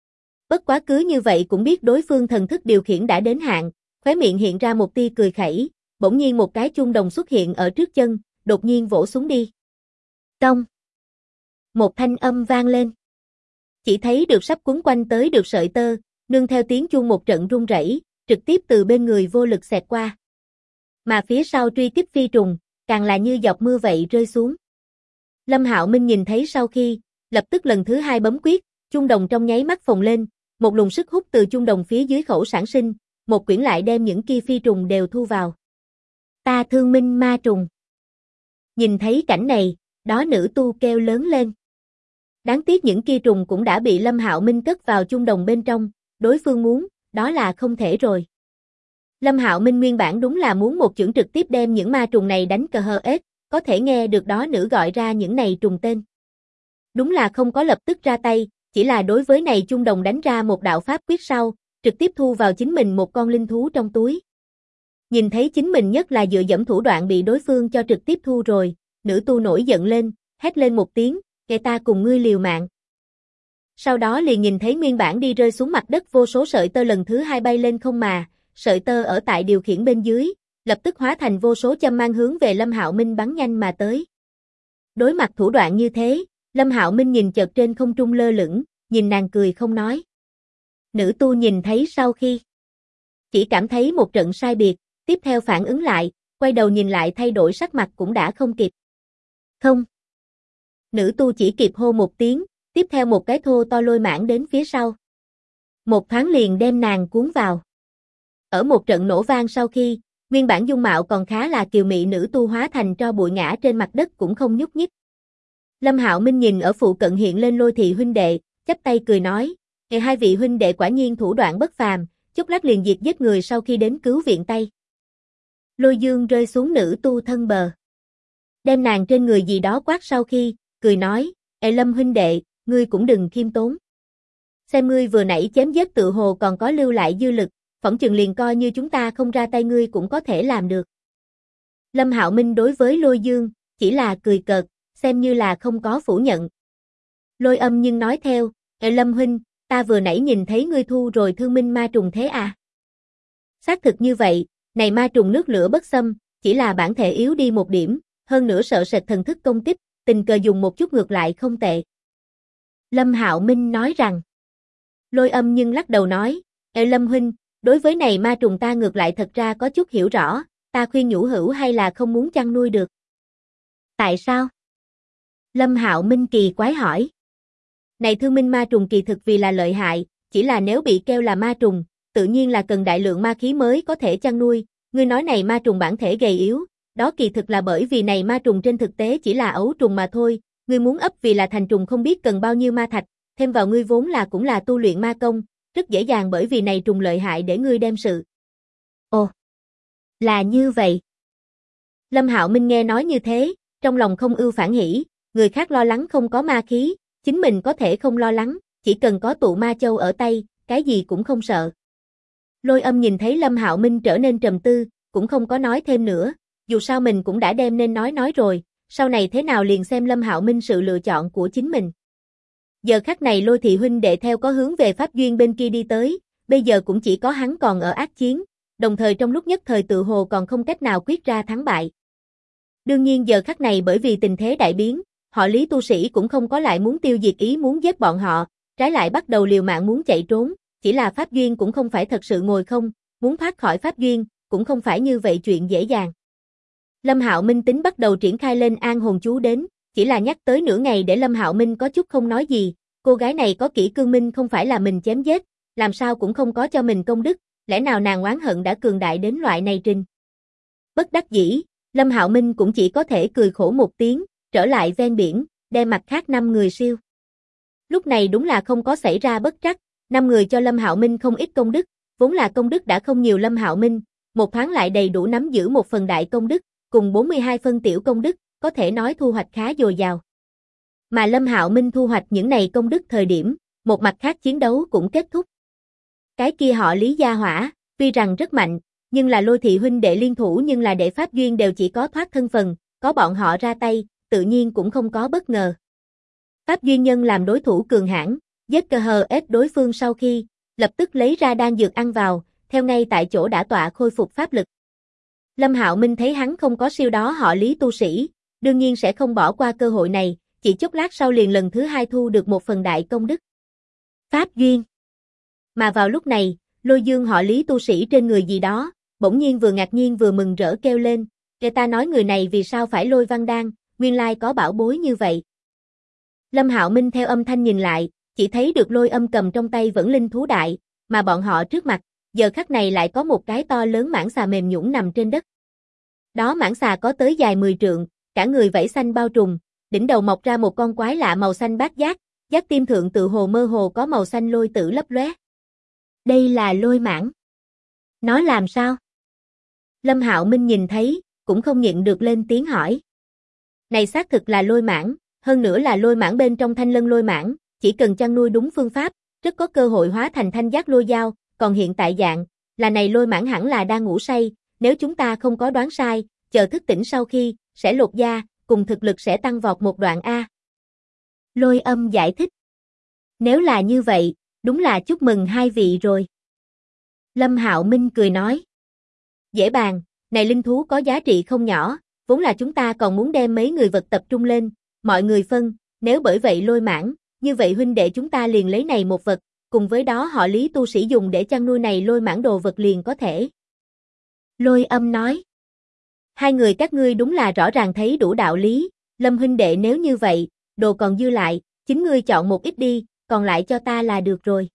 Bất quá cứ như vậy cũng biết đối phương thần thức điều khiển đã đến hạn, khóe miệng hiện ra một tia cười khẩy, bỗng nhiên một cái chuông đồng xuất hiện ở trước chân, đột nhiên vỗ xuống đi. Tông. Một thanh âm vang lên. Chỉ thấy được sắp quấn quanh tới được sợi tơ, nương theo tiếng chuông một trận rung rẩy, trực tiếp từ bên người vô lực xẹt qua. Mà phía sau truy kích phi trùng, càng là như giọt mưa vậy rơi xuống. Lâm Hạo Minh nhìn thấy sau khi, lập tức lần thứ hai bấm quyết, chuông đồng trong nháy mắt phồng lên, một luồng sức hút từ chuông đồng phía dưới khẩu sản sinh, một quyển lại đem những kia phi trùng đều thu vào. Ta thương minh ma trùng. Nhìn thấy cảnh này, đó nữ tu kêu lớn lên. Đáng tiếc những kia trùng cũng đã bị Lâm Hạo Minh cất vào chuông đồng bên trong, đối phương muốn, đó là không thể rồi. Lâm Hạo Minh nguyên bản đúng là muốn một chưởng trực tiếp đem những ma trùng này đánh cờ hờ ết, có thể nghe được đó nữ gọi ra những này trùng tên. Đúng là không có lập tức ra tay, chỉ là đối với này chuông đồng đánh ra một đạo pháp quyết sau, trực tiếp thu vào chính mình một con linh thú trong túi. Nhìn thấy chính mình nhất là dựa dẫm thủ đoạn bị đối phương cho trực tiếp thu rồi, nữ tu nổi giận lên, hét lên một tiếng, "Kẻ ta cùng ngươi liều mạng." Sau đó liền nhìn thấy nguyên bản đi rơi xuống mặt đất vô số sợi tơ lần thứ hai bay lên không mà, sợi tơ ở tại điều khiển bên dưới, lập tức hóa thành vô số châm mang hướng về Lâm Hạo Minh bắn nhanh mà tới. Đối mặt thủ đoạn như thế, Lâm Hạo Minh nhìn chợt trên không trung lơ lửng, nhìn nàng cười không nói. Nữ tu nhìn thấy sau khi, chỉ cảm thấy một trận sai biệt, tiếp theo phản ứng lại, quay đầu nhìn lại thay đổi sắc mặt cũng đã không kịp. Không. Nữ tu chỉ kịp hô một tiếng, tiếp theo một cái thô to lôi mãng đến phía sau. Một thoáng liền đem nàng cuốn vào. Ở một trận nổ vang sau khi, nguyên bản dung mạo còn khá là kiều mị nữ tu hóa thành tro bụi ngã trên mặt đất cũng không nhúc nhích. Lâm Hạo Minh nhìn ở phụ cận hiện lên Lôi thị huynh đệ, chắp tay cười nói, hai vị huynh đệ quả nhiên thủ đoạn bất phàm, chốc lát liền diệt giết người sau khi đến cứu viện tay. Lôi Dương rơi xuống nữ tu thân bờ. Đem nàng trên người gì đó quát sau khi, cười nói, Lâm huynh đệ, ngươi cũng đừng khiêm tốn. Xem ngươi vừa nãy chém giết tự hồ còn có lưu lại dư lực, phỏng chừng liền coi như chúng ta không ra tay ngươi cũng có thể làm được. Lâm Hạo Minh đối với Lôi Dương, chỉ là cười cợt, xem như là không có phủ nhận. Lôi Âm nhưng nói theo, Lâm huynh, ta vừa nãy nhìn thấy ngươi thu rồi thương minh ma trùng thế à? Xác thực như vậy, này ma trùng nước lửa bất xâm, chỉ là bản thể yếu đi một điểm, hơn nữa sợ sệt thần thức công kích, tình cờ dùng một chút ngược lại không tệ. Lâm Hạo Minh nói rằng, Lôi Âm nhưng lắc đầu nói, Lâm huynh, đối với này ma trùng ta ngược lại thật ra có chút hiểu rõ, ta khuyên nhủ hữu hay là không muốn chăn nuôi được. Tại sao? Lâm Hạo Minh kỳ quái hỏi. Này thương minh ma trùng kỳ thực vì là lợi hại, chỉ là nếu bị kêu là ma trùng, tự nhiên là cần đại lượng ma khí mới có thể chăn nuôi, ngươi nói này ma trùng bản thể gầy yếu, đó kỳ thực là bởi vì này ma trùng trên thực tế chỉ là ấu trùng mà thôi, ngươi muốn ấp vì là thành trùng không biết cần bao nhiêu ma thạch, thêm vào ngươi vốn là cũng là tu luyện ma công, rất dễ dàng bởi vì này trùng lợi hại để ngươi đem sự. Ồ, là như vậy. Lâm Hạo Minh nghe nói như thế, trong lòng không ưu phản hỉ, người khác lo lắng không có ma khí, chính mình có thể không lo lắng, chỉ cần có tụ ma châu ở tay, cái gì cũng không sợ. Lôi Âm nhìn thấy Lâm Hạo Minh trở nên trầm tư, cũng không có nói thêm nữa, dù sao mình cũng đã đem nên nói rồi, sau này thế nào liền xem Lâm Hạo Minh sự lựa chọn của chính mình. Giờ khắc này Lôi thị huynh đệ theo có hướng về Pháp Duyên bên kia đi tới, bây giờ cũng chỉ có hắn còn ở ác chiến, đồng thời trong lúc nhất thời tự hồ còn không cách nào quyết ra thắng bại. Đương nhiên giờ khắc này bởi vì tình thế đại biến, họ Lý tu sĩ cũng không có lại muốn tiêu diệt ý muốn giết bọn họ, trái lại bắt đầu liều mạng muốn chạy trốn, chỉ là Pháp Duyên cũng không phải thật sự ngồi không, muốn thoát khỏi Pháp Duyên, cũng không phải như vậy chuyện dễ dàng. Lâm Hạo Minh tính bắt đầu triển khai lên an hồn chú đến, chỉ là nhắc tới nửa ngày để Lâm Hạo Minh có chút không nói gì, cô gái này có kỹ cương minh không phải là mình chém giết, làm sao cũng không có cho mình công đức, lẽ nào nàng oán hận đã cường đại đến loại này trình. Bất đắc dĩ, Lâm Hạo Minh cũng chỉ có thể cười khổ một tiếng, trở lại ven biển, đem mặt khác 5 người siêu. Lúc này đúng là không có xảy ra bất trắc, 5 người cho Lâm Hạo Minh không ít công đức, vốn là công đức đã không nhiều Lâm Hạo Minh, một thoáng lại đầy đủ nắm giữ một phần đại công đức, cùng 42 phân tiểu công đức, có thể nói thu hoạch khá dồi dào. Mà Lâm Hạo Minh thu hoạch những này công đức thời điểm, một mặt khác chiến đấu cũng kết thúc. Cái kia họ Lý gia hỏa, tuy rằng rất mạnh, nhưng là Lôi thị huynh đệ liên thủ nhưng là để Pháp Duyên đều chỉ có thoát thân phần, có bọn họ ra tay, tự nhiên cũng không có bất ngờ. Pháp Duyên nhân làm đối thủ cường hãn, giết cơ hờ ép đối phương sau khi, lập tức lấy ra đan dược ăn vào, theo ngay tại chỗ đã tọa khôi phục pháp lực. Lâm Hạo Minh thấy hắn không có siêu đó họ Lý tu sĩ, đương nhiên sẽ không bỏ qua cơ hội này, chỉ chốc lát sau liền lần thứ hai thu được một phần đại công đức. Pháp duyên. Mà vào lúc này, Lôi Dương họ Lý tu sĩ trên người gì đó, bỗng nhiên vừa ngạc nhiên vừa mừng rỡ kêu lên, "Kẻ ta nói người này vì sao phải Lôi Văn Đan, nguyên lai có bảo bối như vậy." Lâm Hạo Minh theo âm thanh nhìn lại, chỉ thấy được Lôi Âm cầm trong tay vẫn linh thú đại, mà bọn họ trước mặt, giờ khắc này lại có một cái to lớn mãng xà mềm nhũn nằm trên đất. Đó mãng xà có tới dài 10 trượng, cả người vảy xanh bao trùm, đỉnh đầu mọc ra một con quái lạ màu xanh bát giác, giác tim thượng tự hồ mơ hồ có màu xanh lôi tử lấp lóe. Đây là lôi mãng. Nó làm sao? Lâm Hạo Minh nhìn thấy, cũng không nhịn được lên tiếng hỏi. Này xác thực là lôi mãng, hơn nữa là lôi mãng bên trong thanh lân lôi mãng, chỉ cần chăn nuôi đúng phương pháp, rất có cơ hội hóa thành thanh giác lôi dao, còn hiện tại dạng, là này lôi mãng hẳn là đang ngủ say, nếu chúng ta không có đoán sai, chờ thức tỉnh sau khi, sẽ lột da, cùng thực lực sẽ tăng vọt một đoạn A. Lôi Âm giải thích. Nếu là như vậy, đúng là chúc mừng hai vị rồi. Lâm Hạo Minh cười nói. Dễ bàn, này linh thú có giá trị không nhỏ, vốn là chúng ta còn muốn đem mấy người vật tập trung lên, mọi người phân, nếu bởi vậy lôi mãng, như vậy huynh đệ chúng ta liền lấy này một vật, cùng với đó họ Lý tu sĩ dùng để chăn nuôi này lôi mãng đồ vật liền có thể. Lôi Âm nói. Hai người các ngươi đúng là rõ ràng thấy đủ đạo lý, Lâm huynh đệ nếu như vậy, đồ còn dư lại, chính ngươi chọn một ít đi, còn lại cho ta là được rồi.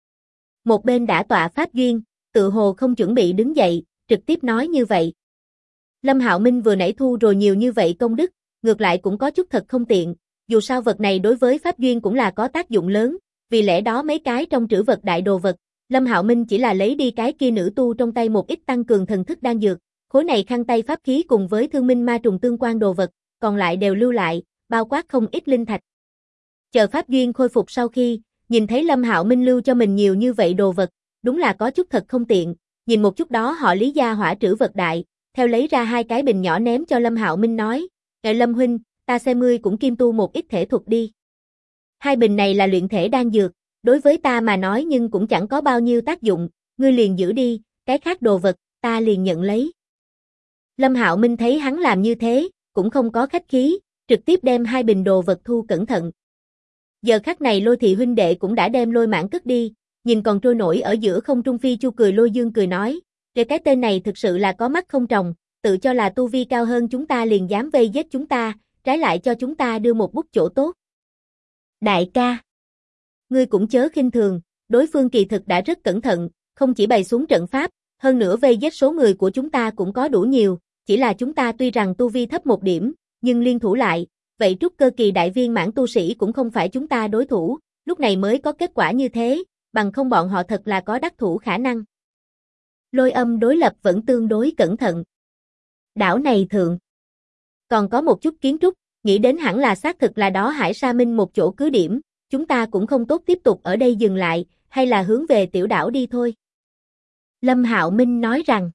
Một bên đã tọa pháp duyên, tự hồ không chuẩn bị đứng dậy, trực tiếp nói như vậy. Lâm Hạo Minh vừa nãy thu rồi nhiều như vậy công đức, ngược lại cũng có chút thật không tiện, dù sao vật này đối với pháp duyên cũng là có tác dụng lớn, vì lẽ đó mấy cái trong trữ vật đại đồ vật, Lâm Hạo Minh chỉ là lấy đi cái kia nữ tu trong tay một ít tăng cường thần thức đan dược, khối này khăn tay pháp khí cùng với thương minh ma trùng tương quan đồ vật, còn lại đều lưu lại, bao quát không ít linh thạch. Chờ pháp duyên khôi phục sau khi, nhìn thấy Lâm Hạo Minh lưu cho mình nhiều như vậy đồ vật, đúng là có chút thật không tiện, nhìn một chút đó họ Lý gia hỏa trữ vật đại, theo lấy ra hai cái bình nhỏ ném cho Lâm Hạo Minh nói, "Ngài Lâm huynh, ta xem ngươi cũng kim tu một ít thể thuật đi. Hai bình này là luyện thể đan dược, đối với ta mà nói nhưng cũng chẳng có bao nhiêu tác dụng, ngươi liền giữ đi, cái khác đồ vật, ta liền nhận lấy." Lâm Hạo Minh thấy hắn làm như thế, cũng không có khách khí, trực tiếp đem hai bình đồ vật thu cẩn thận. Giờ khắc này Lôi thị huynh đệ cũng đã đem lôi mãng cất đi, nhìn còn trôi nổi ở giữa không trung phi chu cười Lôi Dương cười nói, cái tên này thực sự là có mắt không tròng, tự cho là tu vi cao hơn chúng ta liền dám vây giết chúng ta, trái lại cho chúng ta đưa một bút chỗ tốt. Đại ca, ngươi cũng chớ khinh thường, đối phương kỳ thực đã rất cẩn thận, không chỉ bày xuống trận pháp, hơn nữa vây giết số người của chúng ta cũng có đủ nhiều, chỉ là chúng ta tuy rằng tu vi thấp một điểm, nhưng liên thủ lại, vậy trúc cơ kỳ đại viên mãn tu sĩ cũng không phải chúng ta đối thủ, lúc này mới có kết quả như thế, bằng không bọn họ thật là có đắc thủ khả năng. Lôi Âm đối lập vẫn tương đối cẩn thận. Đảo này thượng, còn có một chút kiến trúc, nghĩ đến hẳn là xác thực là đó Hải Sa Minh một chỗ cứ điểm, chúng ta cũng không tốt tiếp tục ở đây dừng lại, hay là hướng về tiểu đảo đi thôi. Lâm Hạo Minh nói rằng,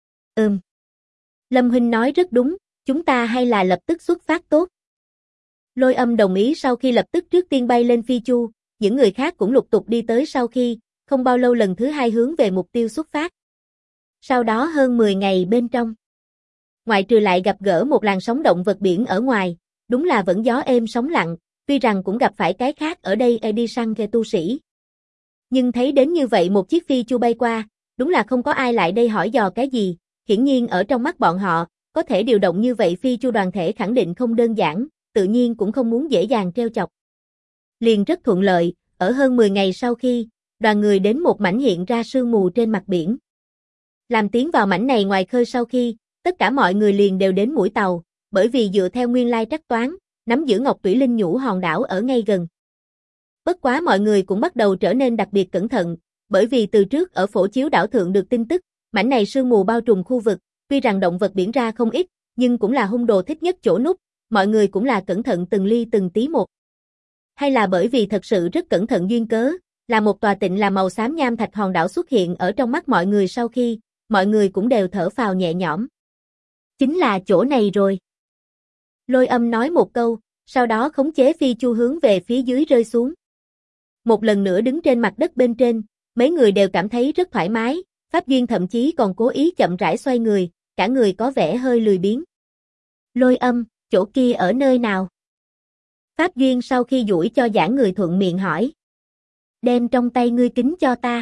Lâm huynh nói rất đúng, chúng ta hay là lập tức xuất phát tốt. Lôi Âm đồng ý sau khi lập tức trước tiên bay lên phi chu, những người khác cũng lục tục đi tới sau khi, không bao lâu lần thứ hai hướng về mục tiêu xuất phát. Sau đó hơn 10 ngày bên trong, ngoại trừ lại gặp gỡ một làn sóng động vật biển ở ngoài, đúng là vẫn gió êm sóng lặng, tuy rằng cũng gặp phải cái khác ở đây đi săn kẻ tu sĩ. Nhưng thấy đến như vậy một chiếc phi chu bay qua, đúng là không có ai lại đây hỏi dò cái gì, hiển nhiên ở trong mắt bọn họ, có thể điều động như vậy phi chu đoàn thể khẳng định không đơn giản, tự nhiên cũng không muốn dễ dàng trêu chọc. Liền rất thuận lợi, ở hơn 10 ngày sau khi, đoàn người đến một mảnh hiện ra sương mù trên mặt biển. Làm tiến vào mảnh này ngoài khơi sau khi, tất cả mọi người liền đều đến mũi tàu, bởi vì dựa theo nguyên lai trắc toán, nắm giữ Ngọc Tủy Linh Nhũ hòn đảo ở ngay gần. Bất quá mọi người cũng bắt đầu trở nên đặc biệt cẩn thận, bởi vì từ trước ở Phổ Chiếu đảo thượng được tin tức, mảnh này sương mù bao trùm khu vực, tuy rằng động vật biển ra không ít, nhưng cũng là hung đồ thích nhất chỗ núp, mọi người cũng là cẩn thận từng ly từng tí một. Hay là bởi vì thật sự rất cẩn thận duyên cớ, là một tòa tịnh là màu xám nham thạch hòn đảo xuất hiện ở trong mắt mọi người sau khi, mọi người cũng đều thở phào nhẹ nhõm. Chính là chỗ này rồi. Lôi Âm nói một câu, sau đó khống chế phi chu hướng về phía dưới rơi xuống. Một lần nữa đứng trên mặt đất bên trên, mấy người đều cảm thấy rất thoải mái, Pháp Duyên thậm chí còn cố ý chậm rãi xoay người, cả người có vẻ hơi lười biếng. Lôi Âm, chỗ kia ở nơi nào? Pháp Duyên sau khi duỗi cho giảng người thuận miệng hỏi. Đem trong tay ngươi kính cho ta.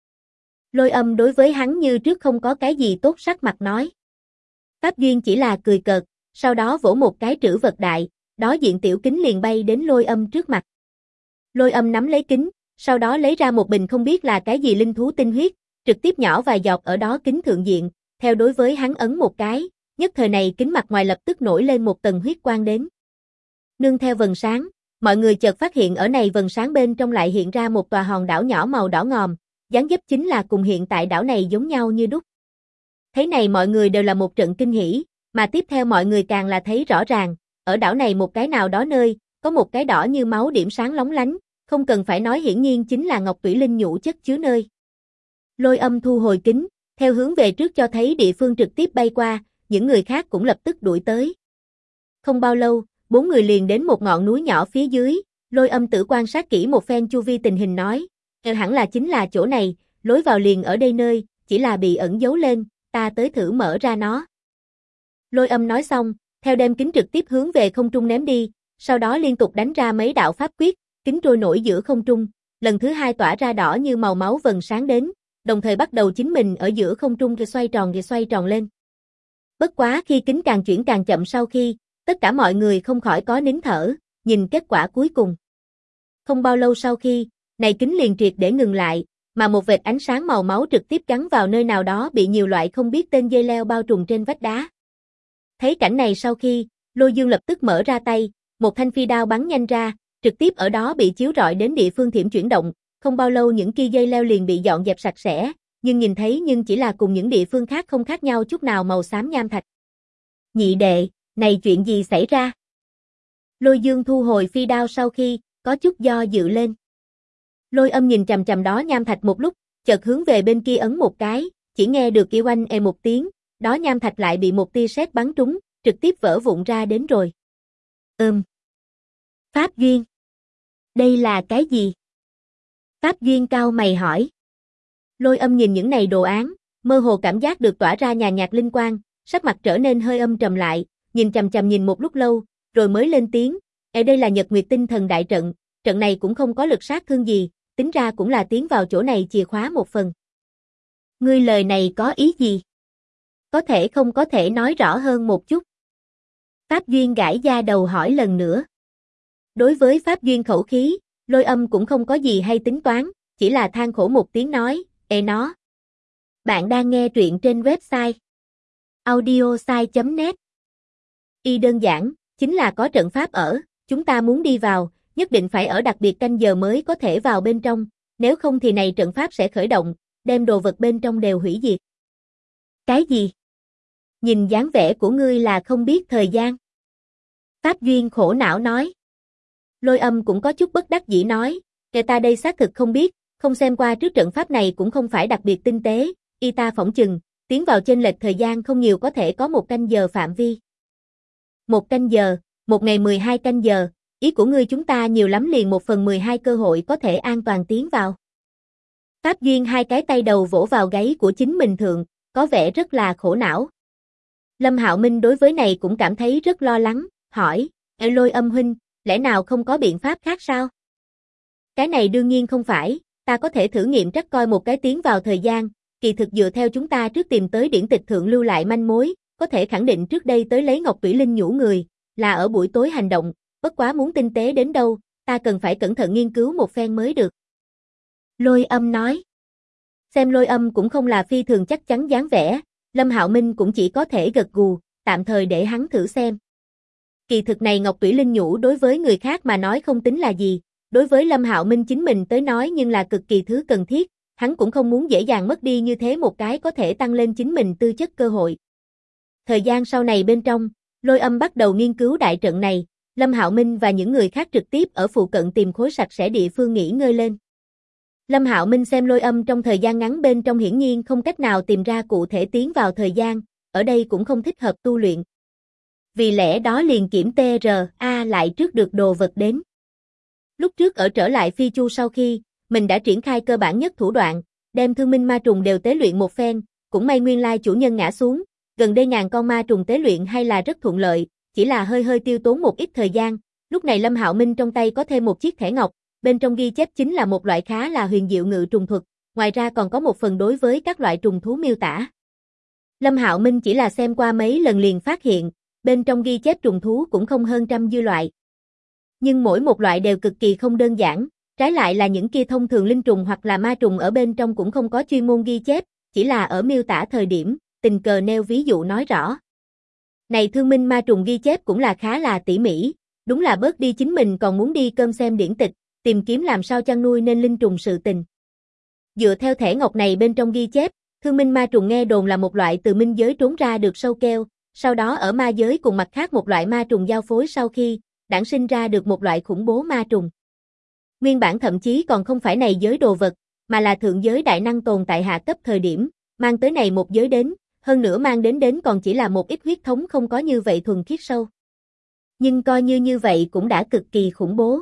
Lôi Âm đối với hắn như trước không có cái gì tốt sắc mặt nói. Pháp Duyên chỉ là cười cợt, sau đó vỗ một cái trữ vật đại, đó diện tiểu kính liền bay đến Lôi Âm trước mặt. Lôi Âm nắm lấy kính, sau đó lấy ra một bình không biết là cái gì linh thú tinh huyết, trực tiếp nhỏ vài giọt ở đó kính thượng diện, theo đối với hắn ấn một cái, nhất thời này kính mặt ngoài lập tức nổi lên một tầng huyết quang đến. Nương theo vầng sáng, mọi người chợt phát hiện ở này vầng sáng bên trong lại hiện ra một tòa hòn đảo nhỏ màu đỏ ngòm, dáng dấp chính là cùng hiện tại đảo này giống nhau như đúc. Thế này mọi người đều là một trận kinh hỉ, mà tiếp theo mọi người càng là thấy rõ ràng, ở đảo này một cái nào đó nơi, có một cái đỏ như máu điểm sáng lóng lánh, không cần phải nói hiển nhiên chính là ngọc tủy linh nhũ chất chứa nơi. Lôi Âm thu hồi kính, theo hướng về trước cho thấy địa phương trực tiếp bay qua, những người khác cũng lập tức đuổi tới. Không bao lâu, 4 người liền đến một ngọn núi nhỏ phía dưới, Lôi Âm tự quan sát kỹ một phen chu vi tình hình nói, hẳn là chính là chỗ này, lối vào liền ở đây nơi, chỉ là bị ẩn giấu lên, ta tới thử mở ra nó. Lôi Âm nói xong, theo đem kính trực tiếp hướng về không trung ném đi, sau đó liên tục đánh ra mấy đạo pháp quyết, kính trôi nổi giữa không trung, lần thứ hai tỏa ra đỏ như màu máu vầng sáng đến, đồng thời bắt đầu chính mình ở giữa không trung xoay tròn lên. Bất quá khi kính càng chuyển càng chậm sau khi, tất cả mọi người không khỏi có nín thở, nhìn kết quả cuối cùng. Không bao lâu sau khi, này kính liền triệt để ngừng lại, mà một vệt ánh sáng màu máu trực tiếp gắn vào nơi nào đó bị nhiều loại không biết tên dây leo bao trùm trên vách đá. Thấy cảnh này sau khi, Lôi Dương lập tức mở ra tay, một thanh phi đao bắn nhanh ra, trực tiếp ở đó bị chiếu rọi đến địa phương thiểm chuyển động, không bao lâu những kia dây leo liền bị dọn dẹp sạch sẽ, nhưng nhìn thấy nhưng chỉ là cùng những địa phương khác không khác nhau chút nào màu xám nham thạch. Nhị đệ, này chuyện gì xảy ra? Lôi Dương thu hồi phi đao sau khi, có chút do dự lên. Lôi Âm nhìn chằm chằm đó nham thạch một lúc, chợt hướng về bên kia ấn một cái, chỉ nghe được kêu oanh một tiếng, đó nham thạch lại bị một tia sét bắn trúng, trực tiếp vỡ vụn ra đến rồi. Pháp Duyên. Đây là cái gì? Pháp Duyên cau mày hỏi. Lôi Âm nhìn những này đồ án, mơ hồ cảm giác được tỏa ra nhàn nhạt linh quang, sắc mặt trở nên hơi âm trầm lại, nhìn chằm chằm nhìn một lúc lâu, rồi mới lên tiếng, đây là Nhật Nguyệt Tinh Thần đại trận, trận này cũng không có lực sát thương gì, tính ra cũng là tiến vào chỗ này chìa khóa một phần. Ngươi lời này có ý gì? Không có thể nói rõ hơn một chút? Pháp Duyên gãi da đầu hỏi lần nữa. Đối với Pháp Duyên khẩu khí, Lôi Âm cũng không có gì hay tính toán, chỉ là than khổ một tiếng nói, nó. Bạn đang nghe truyện trên website audiosai.net. Y đơn giản, chính là có trận pháp ở, chúng ta muốn đi vào, nhất định phải ở đặc biệt canh giờ mới có thể vào bên trong, nếu không thì này trận pháp sẽ khởi động, đem đồ vật bên trong đều hủy diệt. Cái gì? Nhìn dáng vẻ của ngươi là không biết thời gian. Pháp Duyên khổ não nói. Lôi Âm cũng có chút bất đắc dĩ nói, ta đây xác thực không biết, không xem qua trước trận pháp này cũng không phải đặc biệt tinh tế, y ta phỏng chừng, tiến vào chênh lệch thời gian không nhiều có thể có 1 canh giờ phạm vi. 1 canh giờ, một ngày 12 canh giờ, ý của ngươi chúng ta nhiều lắm liền 1/12 cơ hội có thể an toàn tiến vào. Pháp Duyên hai cái tay đầu vỗ vào gáy của chính mình thượng, có vẻ rất là khổ não. Lâm Hạo Minh đối với này cũng cảm thấy rất lo lắng, hỏi, Lôi Âm huynh, lẽ nào không có biện pháp khác sao? Cái này đương nhiên không phải, ta có thể thử nghiệm trắc coi một cái tiến vào thời gian, kỳ thực dựa theo chúng ta trước tìm tới điển tịch thượng lưu lại manh mối, có thể khẳng định trước đây tới lấy ngọc tủy linh nhũ người, là ở buổi tối hành động, bất quá muốn tinh tế đến đâu, ta cần phải cẩn thận nghiên cứu một phen mới được. Lôi Âm nói. Xem Lôi Âm cũng không là phi thường chắc chắn dáng vẻ, Lâm Hạo Minh cũng chỉ có thể gật gù, tạm thời để hắn thử xem. Kỳ thực này ngọc tủy linh nhũ đối với người khác mà nói không tính là gì, đối với Lâm Hạo Minh chính mình tới nói nhưng là cực kỳ thứ cần thiết, hắn cũng không muốn dễ dàng mất đi như thế một cái có thể tăng lên chính mình tư chất cơ hội. Thời gian sau này bên trong, Lôi Âm bắt đầu nghiên cứu đại trận này, Lâm Hạo Minh và những người khác trực tiếp ở phụ cận tìm khối sạch sẽ địa phương nghỉ ngơi lên. Lâm Hạo Minh xem Lôi Âm trong thời gian ngắn bên trong hiển nhiên không cách nào tìm ra cụ thể tiến vào thời gian, ở đây cũng không thích hợp tu luyện. Vì lẽ đó liền kiểm TRA lại trước được đồ vật đến. Lúc trước ở trở lại Phi Chu sau khi, mình đã triển khai cơ bản nhất thủ đoạn, đem thương minh ma trùng đều tế luyện một phen, cũng may nguyên lai chủ nhân ngã xuống, gần đây ngàn con ma trùng tế luyện hay là rất thuận lợi, chỉ là hơi tiêu tốn một ít thời gian, lúc này Lâm Hạo Minh trong tay có thêm một chiếc thẻ ngọc, bên trong ghi chép chính là một loại khá là huyền diệu ngự trùng thuật, ngoài ra còn có một phần đối với các loại trùng thú miêu tả. Lâm Hạo Minh chỉ là xem qua mấy lần liền phát hiện, bên trong ghi chép trùng thú cũng không hơn trăm dư loại. Nhưng mỗi một loại đều cực kỳ không đơn giản, trái lại là những kia thông thường linh trùng hoặc là ma trùng ở bên trong cũng không có chuyên môn ghi chép, chỉ là ở miêu tả thời điểm, tình cờ nêu ví dụ nói rõ. Này thương minh ma trùng ghi chép cũng là khá là tỉ mỉ, đúng là bớt đi chính mình còn muốn đi cơm xem điển tịch, tìm kiếm làm sao chăn nuôi nên linh trùng sự tình. Dựa theo thẻ ngọc này bên trong ghi chép, thương minh ma trùng nghe đồn là một loại từ minh giới trốn ra được sâu keo, sau đó ở ma giới cùng mặt khác một loại ma trùng giao phối sau khi, đản sinh ra được một loại khủng bố ma trùng. Nguyên bản thậm chí còn không phải này giới đồ vật, mà là thượng giới đại năng tồn tại hạ cấp thời điểm, mang tới này một giới đến, hơn nữa mang đến còn chỉ là một ít huyết thống không có như vậy thuần khiết sâu. Nhưng coi như vậy cũng đã cực kỳ khủng bố.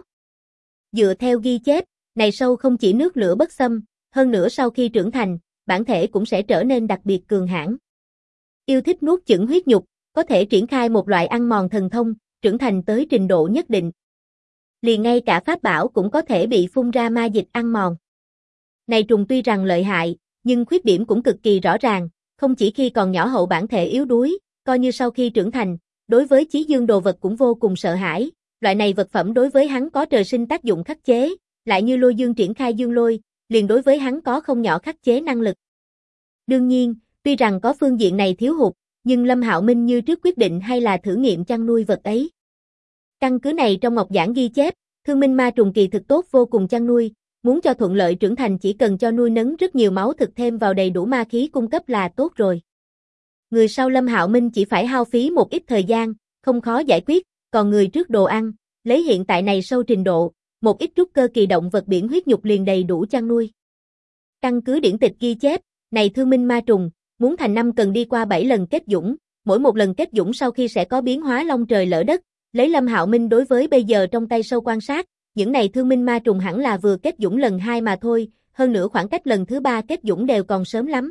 Dựa theo ghi chép, này sâu không chỉ nước lửa bất xâm, hơn nữa sau khi trưởng thành, bản thể cũng sẽ trở nên đặc biệt cường hãn. Yêu thích nuốt chửng huyết nhục, có thể triển khai một loại ăn mòn thần thông, trưởng thành tới trình độ nhất định. Liền ngay cả pháp bảo cũng có thể bị phun ra ma dịch ăn mòn. Này trùng tuy rằng lợi hại, nhưng khuyết điểm cũng cực kỳ rõ ràng, không chỉ khi còn nhỏ hậu bản thể yếu đuối, coi như sau khi trưởng thành, đối với chí dương đồ vật cũng vô cùng sợ hãi, loại này vật phẩm đối với hắn có trời sinh tác dụng khắc chế, lại như lôi dương triển khai dương lôi, liền đối với hắn có không nhỏ khắc chế năng lực. Đương nhiên, tuy rằng có phương diện này thiếu hụt, nhưng Lâm Hạo Minh như trước quyết định hay là thử nghiệm chăn nuôi vật ấy. Căn cứ này trong ngọc giảng ghi chép, thương minh ma trùng kỳ thực tốt vô cùng chăn nuôi, muốn cho thuận lợi trưởng thành chỉ cần cho nuôi nấng rất nhiều máu thực thêm vào đầy đủ ma khí cung cấp là tốt rồi. Người sau Lâm Hạo Minh chỉ phải hao phí một ít thời gian, không khó giải quyết, còn người trước đồ ăn, lấy hiện tại này sâu trình độ, một ít trúc cơ kỳ động vật biển huyết nhục liền đầy đủ chăn nuôi. Căn cứ điển tịch ghi chép, này thương minh ma trùng, muốn thành năm cần đi qua 7 lần kết dũng, mỗi một lần kết dũng sau khi sẽ có biến hóa long trời lỡ đất, lấy Lâm Hạo Minh đối với bây giờ trong tay sâu quan sát, những này thương minh ma trùng hẳn là vừa kết dũng lần 2 mà thôi, hơn nữa khoảng cách lần thứ 3 kết dũng đều còn sớm lắm.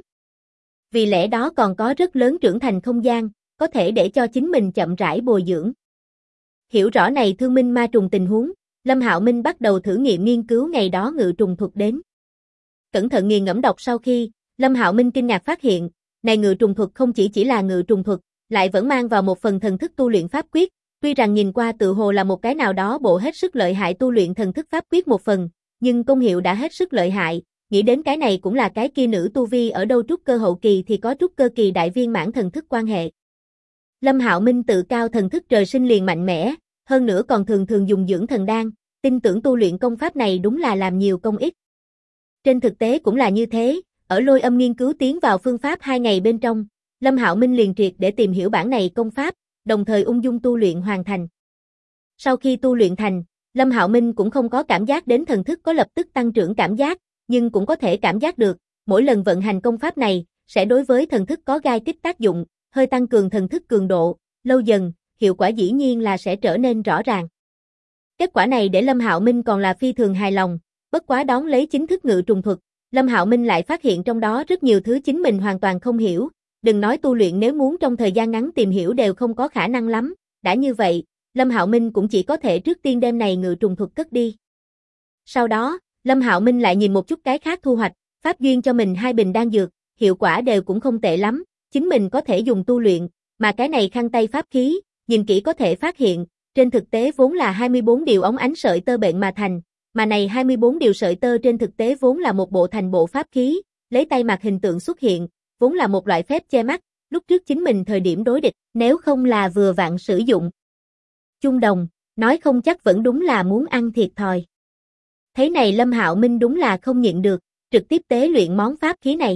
Vì lẽ đó còn có rất lớn trưởng thành không gian, có thể để cho chính mình chậm rãi bồi dưỡng. Hiểu rõ này thương minh ma trùng tình huống, Lâm Hạo Minh bắt đầu thử nghiệm nghiên cứu ngày đó ngự trùng thuật đến. Cẩn thận nghiền ngẫm đọc sau khi, Lâm Hạo Minh kinh ngạc phát hiện, này ngự trùng thuật không chỉ là ngự trùng thuật, lại vẫn mang vào một phần thần thức tu luyện pháp quyết, tuy rằng nhìn qua tự hồ là một cái nào đó bộ hết sức lợi hại tu luyện thần thức pháp quyết một phần, nhưng công hiệu đã hết sức lợi hại, nghĩ đến cái này cũng là cái kia nữ tu vi ở đâu trúc cơ hậu kỳ thì có trúc cơ kỳ đại viên mãn thần thức quan hệ. Lâm Hạo Minh tự cao thần thức trời sinh liền mạnh mẽ, hơn nữa còn thường dùng dưỡng thần đan, tin tưởng tu luyện công pháp này đúng là làm nhiều công ích. Trên thực tế cũng là như thế, ở Lôi Âm nghiên cứu tiến vào phương pháp 2 ngày bên trong, Lâm Hạo Minh liền triệt để tìm hiểu bản này công pháp, đồng thời ung dung tu luyện hoàn thành. Sau khi tu luyện thành, Lâm Hạo Minh cũng không có cảm giác đến thần thức có lập tức tăng trưởng cảm giác, nhưng cũng có thể cảm giác được, mỗi lần vận hành công pháp này, sẽ đối với thần thức có gai kích tác dụng, hơi tăng cường thần thức cường độ, lâu dần, hiệu quả dĩ nhiên là sẽ trở nên rõ ràng. Kết quả này để Lâm Hạo Minh còn là phi thường hài lòng, bất quá đón lấy chính thức ngự trùng thuật, Lâm Hạo Minh lại phát hiện trong đó rất nhiều thứ chính mình hoàn toàn không hiểu, đừng nói tu luyện nếu muốn trong thời gian ngắn tìm hiểu đều không có khả năng lắm, đã như vậy, Lâm Hạo Minh cũng chỉ có thể trước tiên đem này ngự trùng thuật cất đi. Sau đó, Lâm Hạo Minh lại nhìn một chút cái khác thu hoạch, pháp duyên cho mình 2 bình đan dược, hiệu quả đều cũng không tệ lắm, chính mình có thể dùng tu luyện, mà cái này khăn tay pháp khí, nhìn kỹ có thể phát hiện, trên thực tế vốn là 24 điều óng ánh sợi tơ bệnh mà thành, mà này 24 điều sợi tơ trên thực tế vốn là một bộ thành bộ pháp khí, lấy tay mặt hình tượng xuất hiện, vốn là một loại phép che mắt, lúc trước chính mình thời điểm đối địch, nếu không là vừa vặn sử dụng. Chung đồng, nói không chắc vẫn đúng là muốn ăn thiệt thòi. Thấy này Lâm Hạo Minh đúng là không nhịn được, trực tiếp tế luyện món pháp khí này.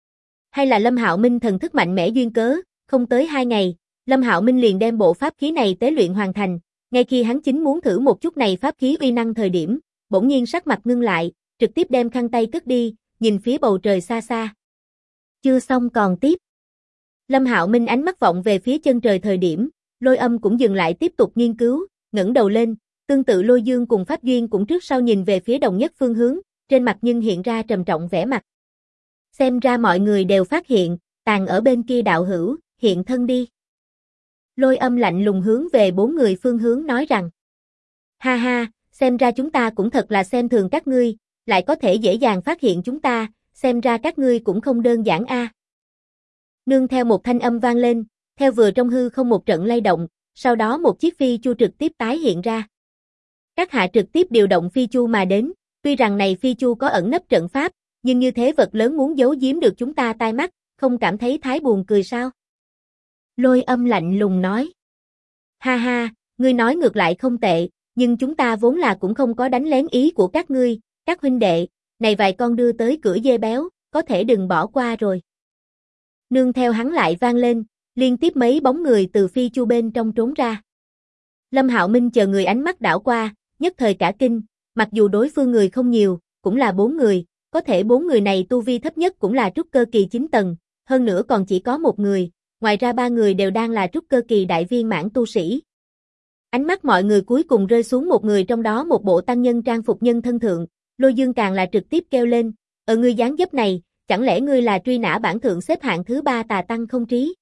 Hay là Lâm Hạo Minh thần thức mạnh mẽ duyên cớ, không tới 2 ngày, Lâm Hạo Minh liền đem bộ pháp khí này tế luyện hoàn thành, ngay khi hắn chính muốn thử một chút này pháp khí uy năng thời điểm, bỗng nhiên sắc mặt ngưng lại, trực tiếp đem khăn tay cất đi, nhìn phía bầu trời xa xa. Chưa xong còn tiếp. Lâm Hạo Minh ánh mắt vọng về phía chân trời thời điểm, Lôi Âm cũng dừng lại tiếp tục nghiên cứu, ngẩng đầu lên, tương tự Lôi Dương cùng Pháp Duyên cũng trước sau nhìn về phía đồng nhất phương hướng, trên mặt nhưng hiện ra trầm trọng vẻ mặt. Xem ra mọi người đều phát hiện, tàn ở bên kia đạo hữu, hiện thân đi. Lôi Âm lạnh lùng hướng về 4 người phương hướng nói rằng. Ha ha, xem ra chúng ta cũng thật là xem thường các ngươi, lại có thể dễ dàng phát hiện chúng ta, xem ra các ngươi cũng không đơn giản a. Nương theo một thanh âm vang lên, theo vừa trong hư không một trận lay động, sau đó một chiếc phi chu trực tiếp tái hiện ra. Các hạ trực tiếp điều động phi chu mà đến, tuy rằng này phi chu có ẩn nấp trận pháp, nhưng như thế vật lớn muốn giấu giếm được chúng ta tai mắt, không cảm thấy thái buồn cười sao? Lôi Âm lạnh lùng nói. Ha ha, ngươi nói ngược lại không tệ, nhưng chúng ta vốn là cũng không có đánh lén ý của các ngươi, các huynh đệ, này vài con đưa tới cửa dê béo, có thể đừng bỏ qua rồi. Nương theo hắn lại vang lên, liên tiếp mấy bóng người từ phi chu bên trong trốn ra. Lâm Hạo Minh chờ người ánh mắt đảo qua, nhất thời cả kinh, mặc dù đối phương người không nhiều, cũng là 4 người, có thể 4 người này tu vi thấp nhất cũng là trúc cơ kỳ 9 tầng, hơn nữa còn chỉ có một người, ngoài ra 3 người đều đang là trúc cơ kỳ đại viên mãn tu sĩ. Ánh mắt mọi người cuối cùng rơi xuống một người trong đó một bộ tăng nhân trang phục nhân thân thượng, Lôi Dương càng là trực tiếp kêu lên, ngươi dáng dấp này, chẳng lẽ ngươi là truy nã bảng thượng xếp hạng thứ 3 tà tăng không trí?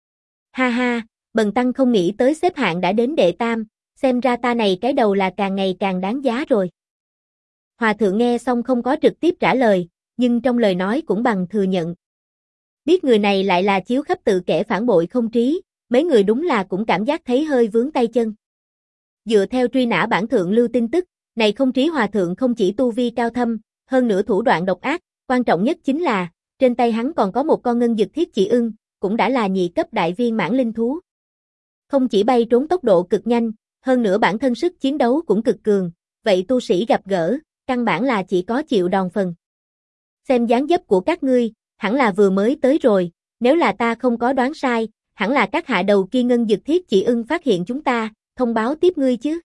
Ha ha, bần tăng không nghĩ tới xếp hạng đã đến đệ tam, xem ra ta này cái đầu là càng ngày càng đáng giá rồi. Hòa thượng nghe xong không có trực tiếp trả lời, nhưng trong lời nói cũng bằng thừa nhận. Biết người này lại là chiếu khắp tự kẻ phản bội không trí, mấy người đúng là cũng cảm giác thấy hơi vướng tay chân. Dựa theo truy nã bảng thượng lưu tin tức, này không trí hòa thượng không chỉ tu vi cao thâm, hơn nữa thủ đoạn độc ác, quan trọng nhất chính là, trên tay hắn còn có một con ngân dực thiết chỉ ưng, cũng đã là nhị cấp đại viên mãn linh thú. Không chỉ bay trốn tốc độ cực nhanh, hơn nữa bản thân sức chiến đấu cũng cực cường, vậy tu sĩ gặp gỡ, căn bản là chỉ có chịu đòn phần. Xem dáng dấp của các ngươi, hẳn là vừa mới tới rồi, nếu là ta không có đoán sai, hẳn là các hạ đầu kia ngân dực thiết chỉ ưng phát hiện chúng ta, thông báo tiếp ngươi chứ?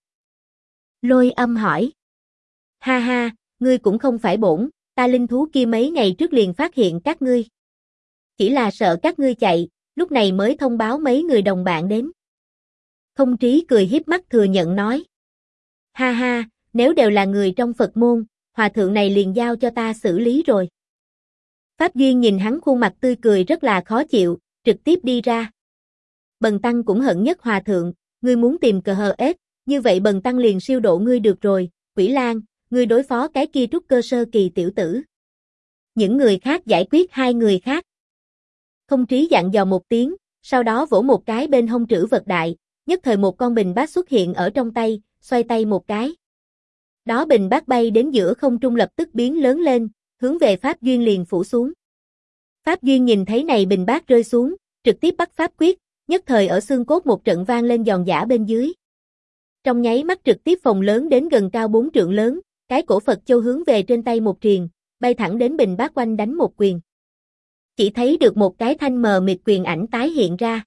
Lôi Âm hỏi. Ha ha, ngươi cũng không phải bổn, ta linh thú kia mấy ngày trước liền phát hiện các ngươi. Chỉ là sợ các ngươi chạy, lúc này mới thông báo mấy người đồng bạn đến. Không trí cười hiếp mắt thừa nhận nói. Ha ha, nếu đều là người trong Phật môn, hòa thượng này liền giao cho ta xử lý rồi. Pháp Duyên nhìn hắn khuôn mặt tươi cười rất là khó chịu, trực tiếp đi ra. Bần tăng cũng hận nhất hòa thượng, ngươi muốn tìm cờ hờ ết, như vậy bần tăng liền siêu độ ngươi được rồi, Quỷ Lan, ngươi đối phó cái kia trúc cơ sơ kỳ tiểu tử. Những người khác giải quyết 2 người khác. Không trí dặn dò một tiếng, sau đó vỗ một cái bên hông trữ vật đại, nhất thời một con bình bát xuất hiện ở trong tay, xoay tay một cái. Đó bình bát bay đến giữa không trung lập tức biến lớn lên, hướng về Pháp Duyên liền phủ xuống. Pháp Duyên nhìn thấy này bình bát rơi xuống, trực tiếp bắt pháp quyết, nhất thời ở xương cốt một trận vang lên giòn giã bên dưới. Trong nháy mắt trực tiếp phồng lớn đến gần cao 4 trượng lớn, cái cổ Phật châu hướng về trên tay một triền, bay thẳng đến bình bát quanh đánh một quyền. Chỉ thấy được một cái thanh mờ mịt quyền ảnh tái hiện ra.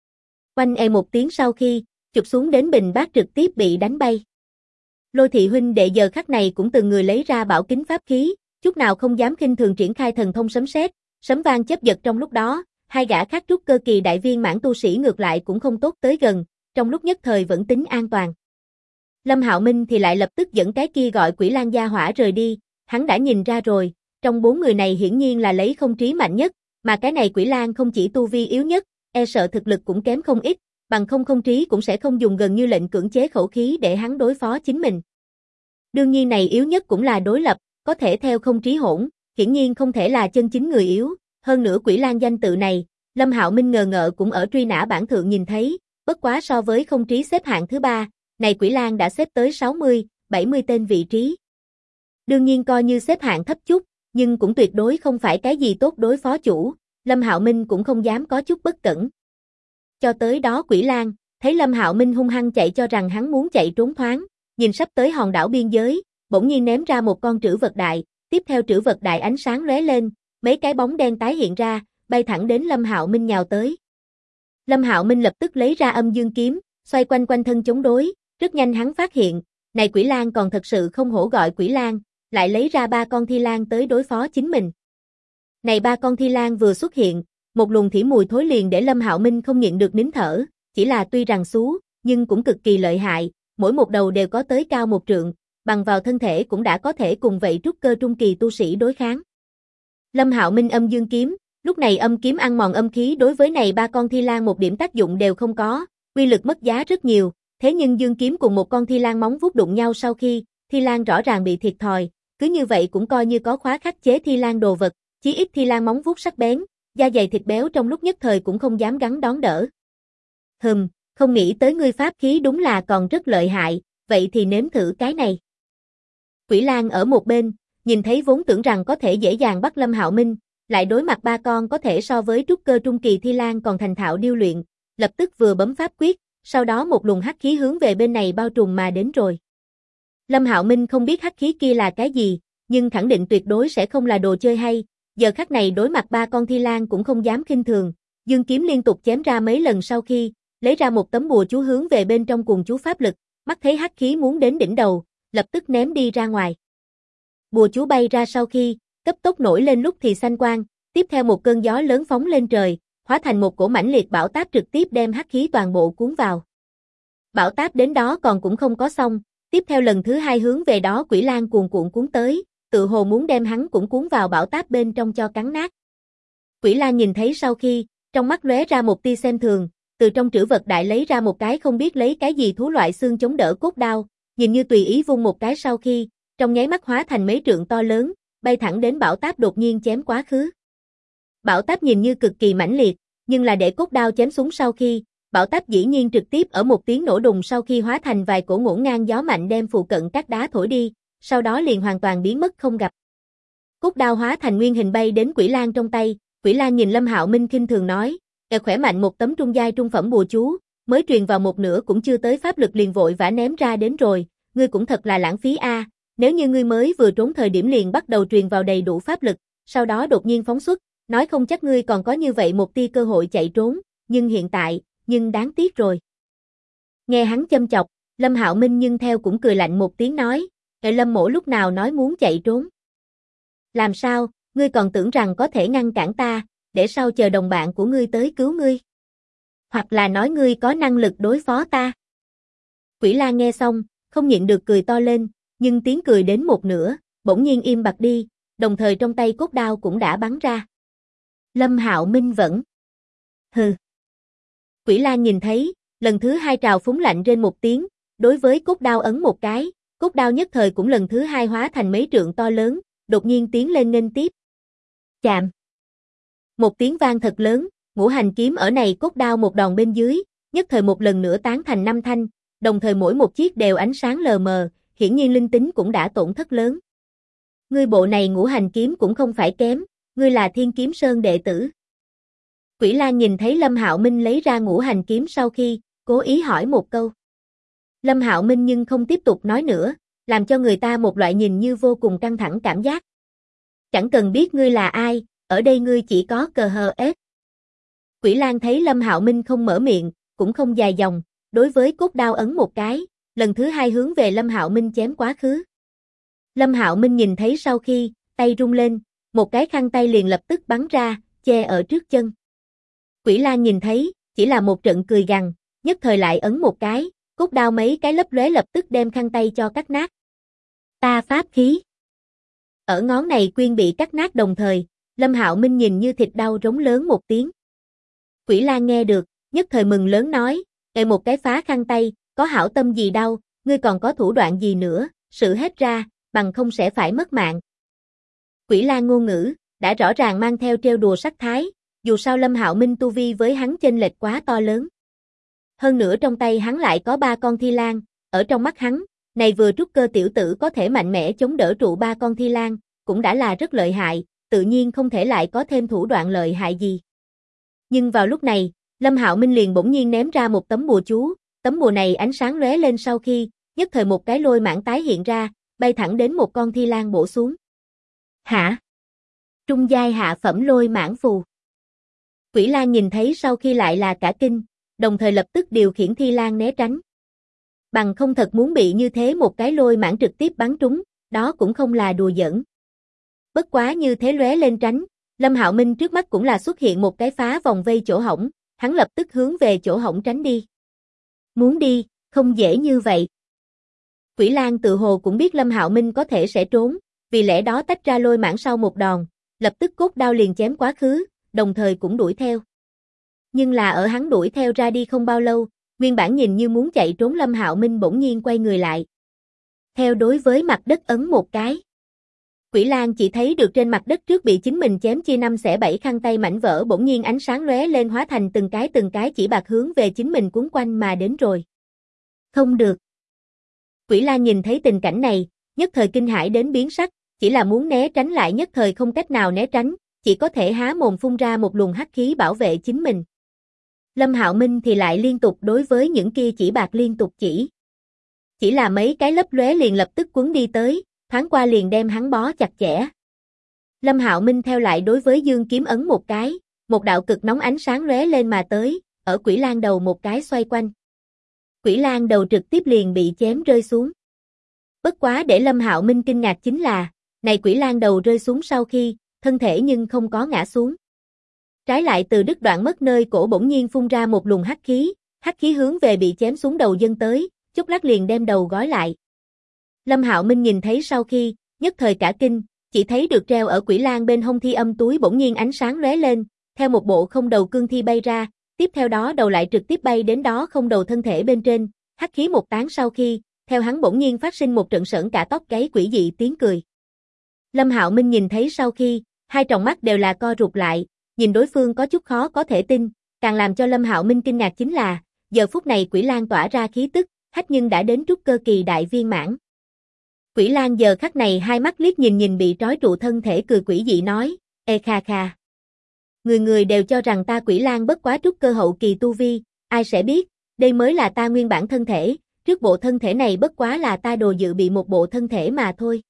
Quanh một tiếng sau khi, chụp xuống đến bình bát trực tiếp bị đánh bay. Lôi thị huynh đệ giờ khắc này cũng từng người lấy ra bảo kính pháp khí, chút nào không dám khinh thường triển khai thần thông sấm sét, sấm vang chớp giật trong lúc đó, 2 gã khác trúc cơ kỳ đại viên mãn tu sĩ ngược lại cũng không tốt tới gần, trong lúc nhất thời vẫn tính an toàn. Lâm Hạo Minh thì lại lập tức dẫn cái kia gọi Quỷ Lan gia hỏa rời đi, hắn đã nhìn ra rồi, trong 4 người này hiển nhiên là lấy không trí mạnh nhất, mà cái này Quỷ Lan không chỉ tu vi yếu nhất, sợ thực lực cũng kém không ít, bằng không trí cũng sẽ không dùng gần như lệnh cưỡng chế khẩu khí để hắn đối phó chính mình. Đương nhiên này yếu nhất cũng là đối lập, có thể theo không trí hỗn, hiển nhiên không thể là chân chính người yếu, hơn nữa Quỷ Lan danh tự này, Lâm Hạo Minh ngờ ngợ cũng ở truy nã bảng thượng nhìn thấy, bất quá so với không trí xếp hạng thứ 3, này Quỷ Lan đã xếp tới 60, 70 tên vị trí. Đương nhiên coi như xếp hạng thấp chút, nhưng cũng tuyệt đối không phải cái gì tốt đối phó chủ, Lâm Hạo Minh cũng không dám có chút bất cẩn. Cho tới đó Quỷ Lan, thấy Lâm Hạo Minh hung hăng chạy cho rằng hắn muốn chạy trốn thoáng, nhìn sắp tới hòn đảo biên giới, bỗng nhiên ném ra một con trữ vật đại, tiếp theo trữ vật đại ánh sáng lóe lên, mấy cái bóng đen tái hiện ra, bay thẳng đến Lâm Hạo Minh nhào tới. Lâm Hạo Minh lập tức lấy ra âm dương kiếm, xoay quanh quanh thân chống đối, rất nhanh hắn phát hiện, này Quỷ Lan còn thật sự không hổ gọi Quỷ Lan, lại lấy ra 3 con thi lan tới đối phó chính mình. Này 3 con thi lan vừa xuất hiện, một luồng thỉ mùi thối liền để Lâm Hạo Minh không nhịn được nín thở, chỉ là tuy rằng xú, nhưng cũng cực kỳ lợi hại, mỗi một đầu đều có tới cao 1 trượng, bằng vào thân thể cũng đã có thể cùng vậy trúc cơ trung kỳ tu sĩ đối kháng. Lâm Hạo Minh âm dương kiếm, lúc này âm kiếm ăn mòn âm khí đối với này 3 con thi lan một điểm tác dụng đều không có, uy lực mất giá rất nhiều, Thế nhưng dương kiếm cùng một con thi lang móng vuốt đụng nhau sau khi, thi lang rõ ràng bị thiệt thòi, cứ như vậy cũng coi như có khóa khắc chế thi lang đồ vật, chí ít thi lang móng vuốt sắc bén, da dày thịt béo trong lúc nhất thời cũng không dám gắng đón đỡ. Không nghĩ tới ngươi pháp khí đúng là còn rất lợi hại, vậy thì nếm thử cái này. Quỷ lang ở một bên, nhìn thấy vốn tưởng rằng có thể dễ dàng bắt Lâm Hạo Minh, lại đối mặt ba con có thể so với trúc cơ trung kỳ thi lang còn thành thạo điêu luyện, lập tức vừa bấm pháp quyết, sau đó một luồng hắc khí hướng về bên này bao trùm mà đến rồi. Lâm Hạo Minh không biết hắc khí kia là cái gì, nhưng khẳng định tuyệt đối sẽ không là đồ chơi hay, giờ khắc này đối mặt ba con thi lang cũng không dám khinh thường, dương kiếm liên tục chém ra mấy lần sau khi, lấy ra một tấm bùa chú hướng về bên trong cuồng chú pháp lực, mắt thấy hắc khí muốn đến đỉnh đầu, lập tức ném đi ra ngoài. Bùa chú bay ra sau khi, cấp tốc nổi lên lúc thì xanh quang, tiếp theo một cơn gió lớn phóng lên trời, hóa thành một cổ mãnh liệt bão táp trực tiếp đem hắc khí toàn bộ cuốn vào. Bão táp đến đó còn cũng không có xong, tiếp theo lần thứ hai hướng về đó quỷ lang cuồn cuộn cuốn tới, tự hồ muốn đem hắn cũng cuốn vào bão táp bên trong cho cắn nát. Quỷ lang nhìn thấy sau khi, trong mắt lóe ra một tia xem thường, từ trong trữ vật đại lấy ra một cái không biết lấy cái gì thú loại xương chống đỡ cốt đao, nhìn như tùy ý vung một cái sau khi, trong nháy mắt hóa thành mấy trượng to lớn, bay thẳng đến bão táp đột nhiên chém quá khứ. Bão táp nhìn như cực kỳ mãnh liệt, nhưng là để cốt đao chém xuống sau khi, bão táp dĩ nhiên trực tiếp ở một tiếng nổ đùng sau khi hóa thành vài cổ ngổn ngang gió mạnh đem phụ cận các đá thổi đi, sau đó liền hoàn toàn biến mất không gặp. Cốt đao hóa thành nguyên hình bay đến quỷ lang trong tay, quỷ lang nhìn Lâm Hạo Minh khinh thường nói, khỏe mạnh một tấm trung giai trung phẩm bùa chú, mới truyền vào một nửa cũng chưa tới pháp lực liền vội vã ném ra đến rồi, ngươi cũng thật là lãng phí a, nếu như ngươi mới vừa trốn thời điểm liền bắt đầu truyền vào đầy đủ pháp lực, sau đó đột nhiên phóng xuất, nói không chắc ngươi còn có như vậy một tia cơ hội chạy trốn, nhưng hiện tại, nhưng đáng tiếc rồi. Nghe hắn châm chọc, Lâm Hạo Minh nhưng theo cũng cười lạnh một tiếng nói, Lâm mỗ lúc nào nói muốn chạy trốn. Làm sao, ngươi còn tưởng rằng có thể ngăn cản ta, để sau chờ đồng bạn của ngươi tới cứu ngươi. Hoặc là nói ngươi có năng lực đối phó ta. Quỷ lang nghe xong, không nhịn được cười to lên, nhưng tiếng cười đến một nửa, bỗng nhiên im bặt đi, đồng thời trong tay cốt đao cũng đã bắn ra. Lâm Hạo Minh vẫn. Hừ. Quỷ lang nhìn thấy, lần thứ hai trào phúng lạnh trên một tiếng, đối với cốt đao ấn một cái, cốt đao nhất thời cũng lần thứ hai hóa thành mấy trượng to lớn, đột nhiên tiến lên nghênh tiếp. Chạm. Một tiếng vang thật lớn, ngũ hành kiếm ở này cốt đao một đòn bên dưới, nhất thời một lần nữa tán thành 5 thanh, đồng thời mỗi một chiếc đều ánh sáng lờ mờ, hiển nhiên linh tính cũng đã tổn thất lớn. Ngươi bộ này ngũ hành kiếm cũng không phải kém, ngươi là Thiên Kiếm Sơn đệ tử. Quỷ lang nhìn thấy Lâm Hạo Minh lấy ra ngũ hành kiếm sau khi, cố ý hỏi một câu. Lâm Hạo Minh nhưng không tiếp tục nói nữa, làm cho người ta một loại nhìn như vô cùng căng thẳng cảm giác. Chẳng cần biết ngươi là ai, ở đây ngươi chỉ có cờ hờ ết. Quỷ lang thấy Lâm Hạo Minh không mở miệng, cũng không dài dòng, đối với cốt đao ấn một cái, lần thứ hai hướng về Lâm Hạo Minh chém quá khứ. Lâm Hạo Minh nhìn thấy sau khi, tay rung lên, một cái khăn tay liền lập tức bắn ra, che ở trước chân. Quỷ lang nhìn thấy, chỉ là một trận cười gằn, nhất thời lại ấn một cái, cốt đao mấy cái lấp lóe lập tức đem khăn tay cho cắt nát. Ta pháp khí. Ở ngón này quyên bị cắt nát đồng thời, Lâm Hạo Minh nhìn như thịt đau rống lớn một tiếng. Quỷ lang nghe được, nhất thời mừng lớn nói, một cái phá khăn tay, có hảo tâm gì đâu, ngươi còn có thủ đoạn gì nữa, sự hết ra, bằng không sẽ phải mất mạng. Quỷ lang ngôn ngữ, đã rõ ràng mang theo trêu đùa sắc thái, dù sao Lâm Hạo Minh tu vi với hắn chênh lệch quá to lớn. Hơn nữa trong tay hắn lại có 3 con thi lang, ở trong mắt hắn, này vừa trúc cơ tiểu tử có thể mạnh mẽ chống đỡ trụ 3 con thi lang, cũng đã là rất lợi hại, tự nhiên không thể lại có thêm thủ đoạn lợi hại gì. Nhưng vào lúc này, Lâm Hạo Minh liền bỗng nhiên ném ra một tấm bùa chú, tấm bùa này ánh sáng lóe lên sau khi, nhất thời một cái lôi mãng tái hiện ra, bay thẳng đến một con thi lang bổ xuống. Hả? Trung giai hạ phẩm lôi mãng phù. Quỷ lang nhìn thấy sau khi lại là cả kinh, đồng thời lập tức điều khiển thi lang né tránh. Bằng không thật muốn bị như thế một cái lôi mãng trực tiếp bắn trúng, đó cũng không là đùa giỡn. Bất quá như thế lóe lên tránh, Lâm Hạo Minh trước mắt cũng là xuất hiện một cái phá vòng vây chỗ hổng, hắn lập tức hướng về chỗ hổng tránh đi. Muốn đi, không dễ như vậy. Quỷ lang tự hồ cũng biết Lâm Hạo Minh có thể sẽ trốn, vì lẽ đó tách ra lôi mãng sau một đòn, lập tức cốt đao liền chém quá khứ, đồng thời cũng đuổi theo. Nhưng là ở hắn đuổi theo ra đi không bao lâu, Nguyên bản nhìn như muốn chạy trốn Lâm Hạo Minh bỗng nhiên quay người lại. Theo đối với mặt đất ấn một cái. Quỷ Lang chỉ thấy được trên mặt đất trước bị chính mình chém chia 5 xẻ 7 khăn tay mảnh vỡ bỗng nhiên ánh sáng lóe lên hóa thành từng cái chỉ bạc hướng về chính mình cuốn quanh mà đến rồi. Không được. Quỷ Lang nhìn thấy tình cảnh này, nhất thời kinh hãi đến biến sắc, chỉ là muốn né tránh lại nhất thời không cách nào né tránh, chỉ có thể há mồm phun ra một luồng hắc khí bảo vệ chính mình. Lâm Hạo Minh thì lại liên tục đối với những kia chỉ bạc liên tục chỉ. Chỉ là mấy cái lấp lóe liền lập tức cuốn đi tới, thoáng qua liền đem hắn bó chặt chẽ. Lâm Hạo Minh theo lại đối với dương kiếm ấn một cái, một đạo cực nóng ánh sáng lóe lên mà tới, ở Quỷ Lang đầu một cái xoay quanh. Quỷ Lang đầu trực tiếp liền bị chém rơi xuống. Bất quá để Lâm Hạo Minh kinh ngạc chính là, này Quỷ Lang đầu rơi xuống sau khi, thân thể nhưng không có ngã xuống. Trái lại từ đứt đoạn mất nơi cổ bỗng nhiên phun ra một luồng hắc khí hướng về bị chém xuống đầu dân tới, chốc lát liền đem đầu gói lại. Lâm Hạo Minh nhìn thấy sau khi, nhất thời cả kinh, chỉ thấy được treo ở Quỷ Lang bên hông thi âm túi bỗng nhiên ánh sáng lóe lên, theo một bộ không đầu cương thi bay ra, tiếp theo đó đầu lại trực tiếp bay đến đó không đầu thân thể bên trên, hắc khí một tán sau khi, theo hắn bỗng nhiên phát sinh một trận sởn cả tóc gáy quỷ dị tiếng cười. Lâm Hạo Minh nhìn thấy sau khi, hai tròng mắt đều là co rụt lại, nhìn đối phương có chút khó có thể tin, càng làm cho Lâm Hạo Minh kinh ngạc chính là, giờ phút này Quỷ Lang tỏa ra khí tức, hách nhưng đã đến trúc cơ kỳ đại viên mãn. Quỷ Lang giờ khắc này hai mắt liếc nhìn bị trói trụ thân thể cười quỷ dị nói, kha kha. Người người đều cho rằng ta Quỷ Lang bất quá trúc cơ hậu kỳ tu vi, ai sẽ biết, đây mới là ta nguyên bản thân thể, trước bộ thân thể này bất quá là ta đồ dự bị một bộ thân thể mà thôi.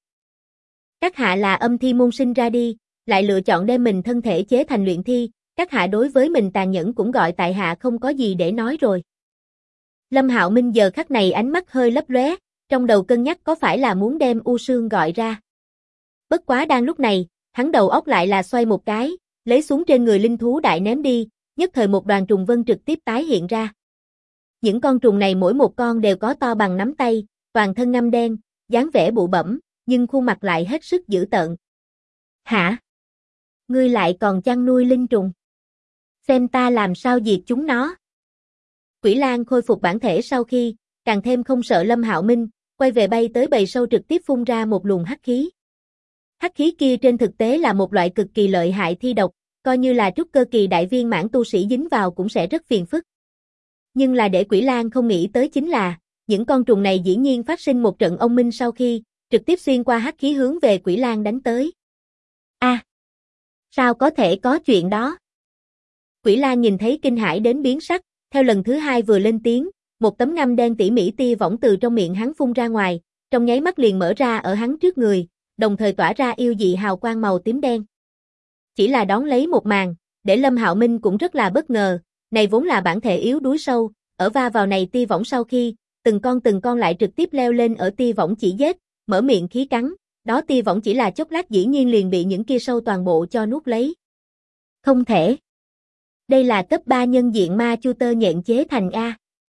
Các hạ là âm thi môn sinh ra đi, lại lựa chọn đem mình thân thể chế thành luyện thi, các hạ đối với mình tàn nhẫn cũng gọi tại hạ không có gì để nói rồi. Lâm Hạo Minh giờ khắc này ánh mắt hơi lấp lóe, trong đầu cân nhắc có phải là muốn đem U Sương gọi ra. Bất quá đang lúc này, hắn đầu óc lại là xoay một cái, lấy xuống trên người linh thú đại ném đi, nhất thời một đoàn trùng vân trực tiếp tái hiện ra. Những con trùng này mỗi một con đều có to bằng nắm tay, toàn thân ngăm đen, dáng vẻ bụ bẫm, nhưng khuôn mặt lại hết sức dữ tợn. Hả? Ngươi lại còn chăn nuôi linh trùng? Xem ta làm sao diệt chúng nó. Quỷ Lang khôi phục bản thể sau khi, càng thêm không sợ Lâm Hạo Minh, quay về bay tới bầy sâu trực tiếp phun ra một luồng hắc khí. Hắc khí kia trên thực tế là một loại cực kỳ lợi hại thi độc, coi như là trúc cơ kỳ đại viên mãn tu sĩ dính vào cũng sẽ rất phiền phức. Nhưng là để Quỷ Lang không nghĩ tới chính là, những con trùng này dĩ nhiên phát sinh một trận ông minh sau khi, trực tiếp xuyên qua hắc khí hướng về Quỷ Lang đánh tới. Sao có thể có chuyện đó? Quỷ Lang nhìn thấy kinh hãi đến biến sắc, theo lần thứ hai vừa lên tiếng, một tấm ngăm đen tỉ mỉ tia võng từ trong miệng hắn phun ra ngoài, trong nháy mắt liền mở ra ở hắn trước người, đồng thời tỏa ra yêu dị hào quang màu tím đen. Chỉ là đón lấy một màn, để Lâm Hạo Minh cũng rất là bất ngờ, này vốn là bản thể yếu đuối sâu, ở va vào này tia võng sau khi, từng con lại trực tiếp leo lên ở tia võng chỉ giết, mở miệng khí cắn, đó tia võng chỉ là chốc lát dĩ nhiên liền bị những kia sâu toàn bộ cho nuốt lấy. Không thể. Đây là cấp 3 nhân diện ma chu tơ nhện chế thành A.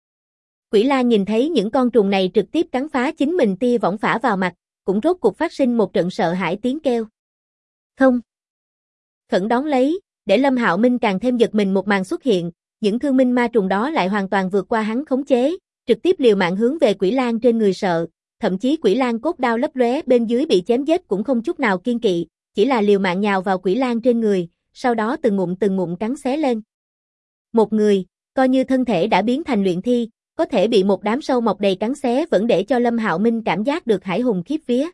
Quỷ Lang nhìn thấy những con trùng này trực tiếp cắn phá chính mình tia võng phả vào mặt, cũng rốt cuộc phát sinh một trận sợ hãi tiếng kêu. Không. Khẩn đón lấy, để Lâm Hạo Minh càng thêm giật mình một màn xuất hiện, những thương minh ma trùng đó lại hoàn toàn vượt qua hắn khống chế, trực tiếp liều mạng hướng về Quỷ Lang trên người sợ, thậm chí Quỷ Lang cốt đao lấp lóe bên dưới bị chém giết cũng không chút nào kiên kỵ, chỉ là liều mạng nhào vào Quỷ Lang trên người, sau đó từng ngụm cắn xé lên. Một người, coi như thân thể đã biến thành luyện thi, có thể bị một đám sâu mọc đầy cắn xé vẫn để cho Lâm Hạo Minh cảm giác được hãi hùng khiếp vía.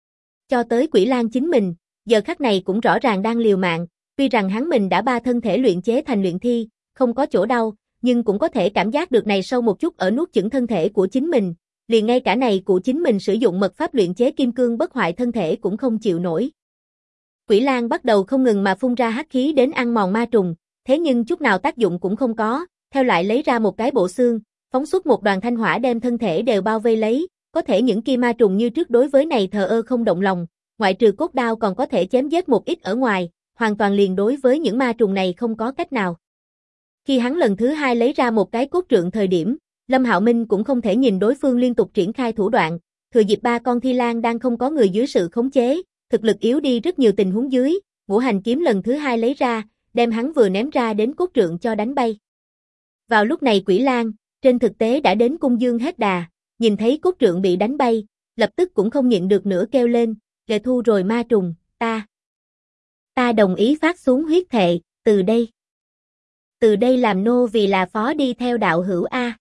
Cho tới Quỷ Lang chính mình, giờ khắc này cũng rõ ràng đang liều mạng, tuy rằng hắn mình đã ba thân thể luyện chế thành luyện thi, không có chỗ đau, nhưng cũng có thể cảm giác được này sâu một chút ở nuốt chửng thân thể của chính mình, liền ngay cả này của chính mình sử dụng mật pháp luyện chế kim cương bất hoại thân thể cũng không chịu nổi. Quỷ Lang bắt đầu không ngừng mà phun ra hắc khí đến ăn mòn ma trùng, thế nhưng chút nào tác dụng cũng không có, theo lại lấy ra một cái bộ xương, phóng xuất một đoàn thanh hỏa đem thân thể đều bao vây lấy, có thể những kia ma trùng như trước đối với này thờ ơ không động lòng, ngoại trừ cốt đao còn có thể chém giết một ít ở ngoài, hoàn toàn liền đối với những ma trùng này không có cách nào. Khi hắn lần thứ hai lấy ra một cái cốt trượng thời điểm, Lâm Hạo Minh cũng không thể nhìn đối phương liên tục triển khai thủ đoạn, thừa dịp ba con thi lang đang không có người dưới sự khống chế, thực lực yếu đi rất nhiều tình huống dưới, ngũ hành kiếm lần thứ hai lấy ra, đem hắn vừa ném ra đến cốt trượng cho đánh bay. Vào lúc này Quỷ Lang, trên thực tế đã đến cung dương hết đà, nhìn thấy cốt trượng bị đánh bay, lập tức cũng không nhịn được nữa kêu lên, "Kệ thu rồi ma trùng, ta đồng ý phát xuống huyết thệ, từ đây làm nô vì là phó đi theo đạo hữu a."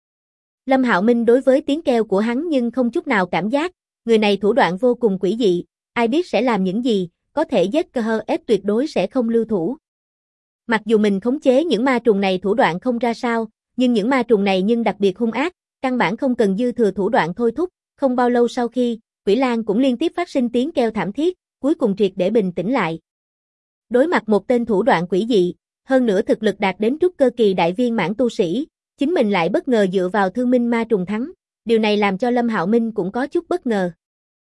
Lâm Hạo Minh đối với tiếng kêu của hắn nhưng không chút nào cảm giác, người này thủ đoạn vô cùng quỷ dị, ai biết sẽ làm những gì, có thể giết KHS tuyệt đối sẽ không lưu thủ. Mặc dù mình khống chế những ma trùng này thủ đoạn không ra sao, nhưng những ma trùng này nhưng đặc biệt hung ác, căn bản không cần dư thừa thủ đoạn thôi thúc, không bao lâu sau khi, Quỷ Lang cũng liên tiếp phát sinh tiếng kêu thảm thiết, cuối cùng triệt để bình tĩnh lại. Đối mặt một tên thủ đoạn quỷ dị, hơn nữa thực lực đạt đến trúc cơ kỳ đại viên mãn tu sĩ, chính mình lại bất ngờ dựa vào thương minh ma trùng thắng, điều này làm cho Lâm Hạo Minh cũng có chút bất ngờ.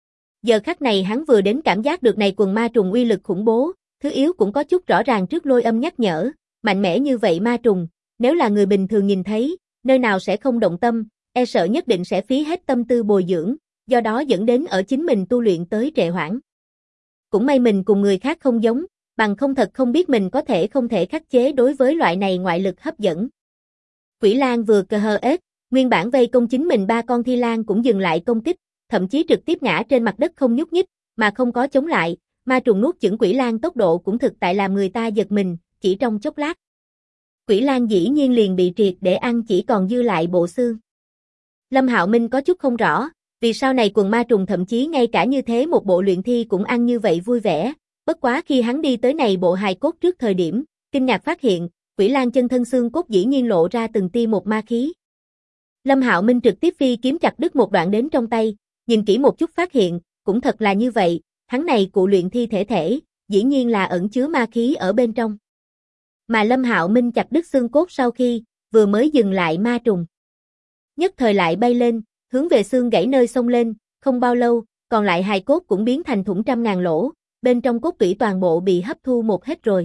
Giờ khắc này hắn vừa đến cảm giác được này quần ma trùng uy lực khủng bố, thứ yếu cũng có chút rõ ràng trước lôi âm nhắc nhở, mạnh mẽ như vậy ma trùng, nếu là người bình thường nhìn thấy, nơi nào sẽ không động tâm, e sợ nhất định sẽ phí hết tâm tư bồi dưỡng, do đó dẫn đến ở chính mình tu luyện tới trệ hoãn. Cũng may mình cùng người khác không giống, bằng không thật không biết mình có thể không thể khắc chế đối với loại này ngoại lực hấp dẫn. Quỷ Lang vừa KHS, nguyên bản vây công chính mình 3 con thi lang cũng dừng lại công kích, thậm chí trực tiếp ngã trên mặt đất không nhúc nhích, mà không có chống lại, ma trùng nuốt chửng Quỷ Lang tốc độ cũng thực tại làm người ta giật mình, chỉ trong chốc lát. Quỷ Lang dĩ nhiên liền bị triệt để ăn chỉ còn dư lại bộ xương. Lâm Hạo Minh có chút không rõ, vì sao này quần ma trùng thậm chí ngay cả như thế một bộ luyện thi cũng ăn như vậy vui vẻ, bất quá khi hắn đi tới này bộ hài cốt trước thời điểm, kinh ngạc phát hiện, Quỷ Lang chân thân xương cốt dĩ nhiên lộ ra từng tia một ma khí. Lâm Hạo Minh trực tiếp phi kiếm chặt đứt một đoạn đến trong tay, nhìn kỹ một chút phát hiện, cũng thật là như vậy, hắn này cụ luyện thi thể, dĩ nhiên là ẩn chứa ma khí ở bên trong. Mà Lâm Hạo Minh chặt đứt xương cốt sau khi, vừa mới dừng lại ma trùng. Nhất thời lại bay lên, hướng về xương gãy nơi xông lên, không bao lâu, còn lại hài cốt cũng biến thành thủng trăm ngàn lỗ, bên trong cốt tủy toàn bộ bị hấp thu một hết rồi.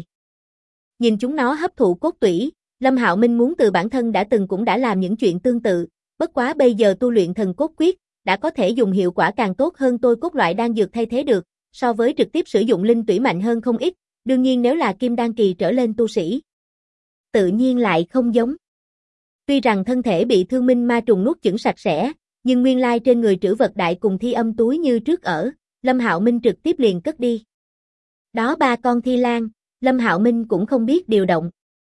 Nhìn chúng nó hấp thụ cốt tủy, Lâm Hạo Minh muốn từ bản thân đã từng cũng đã làm những chuyện tương tự, bất quá bây giờ tu luyện thần cốt quyết, đã có thể dùng hiệu quả càng tốt hơn tôi cốt loại đan dược thay thế được, so với trực tiếp sử dụng linh tủy mạnh hơn không ít, đương nhiên nếu là kim đan kỳ trở lên tu sĩ, tự nhiên lại không giống. Tuy rằng thân thể bị thương minh ma trùng nuốt chửng sạch sẽ, nhưng nguyên lai trên người trữ vật đại cùng thi âm túi như trước ở, Lâm Hạo Minh trực tiếp liền cất đi. Đó 3 con thi lang, Lâm Hạo Minh cũng không biết điều động.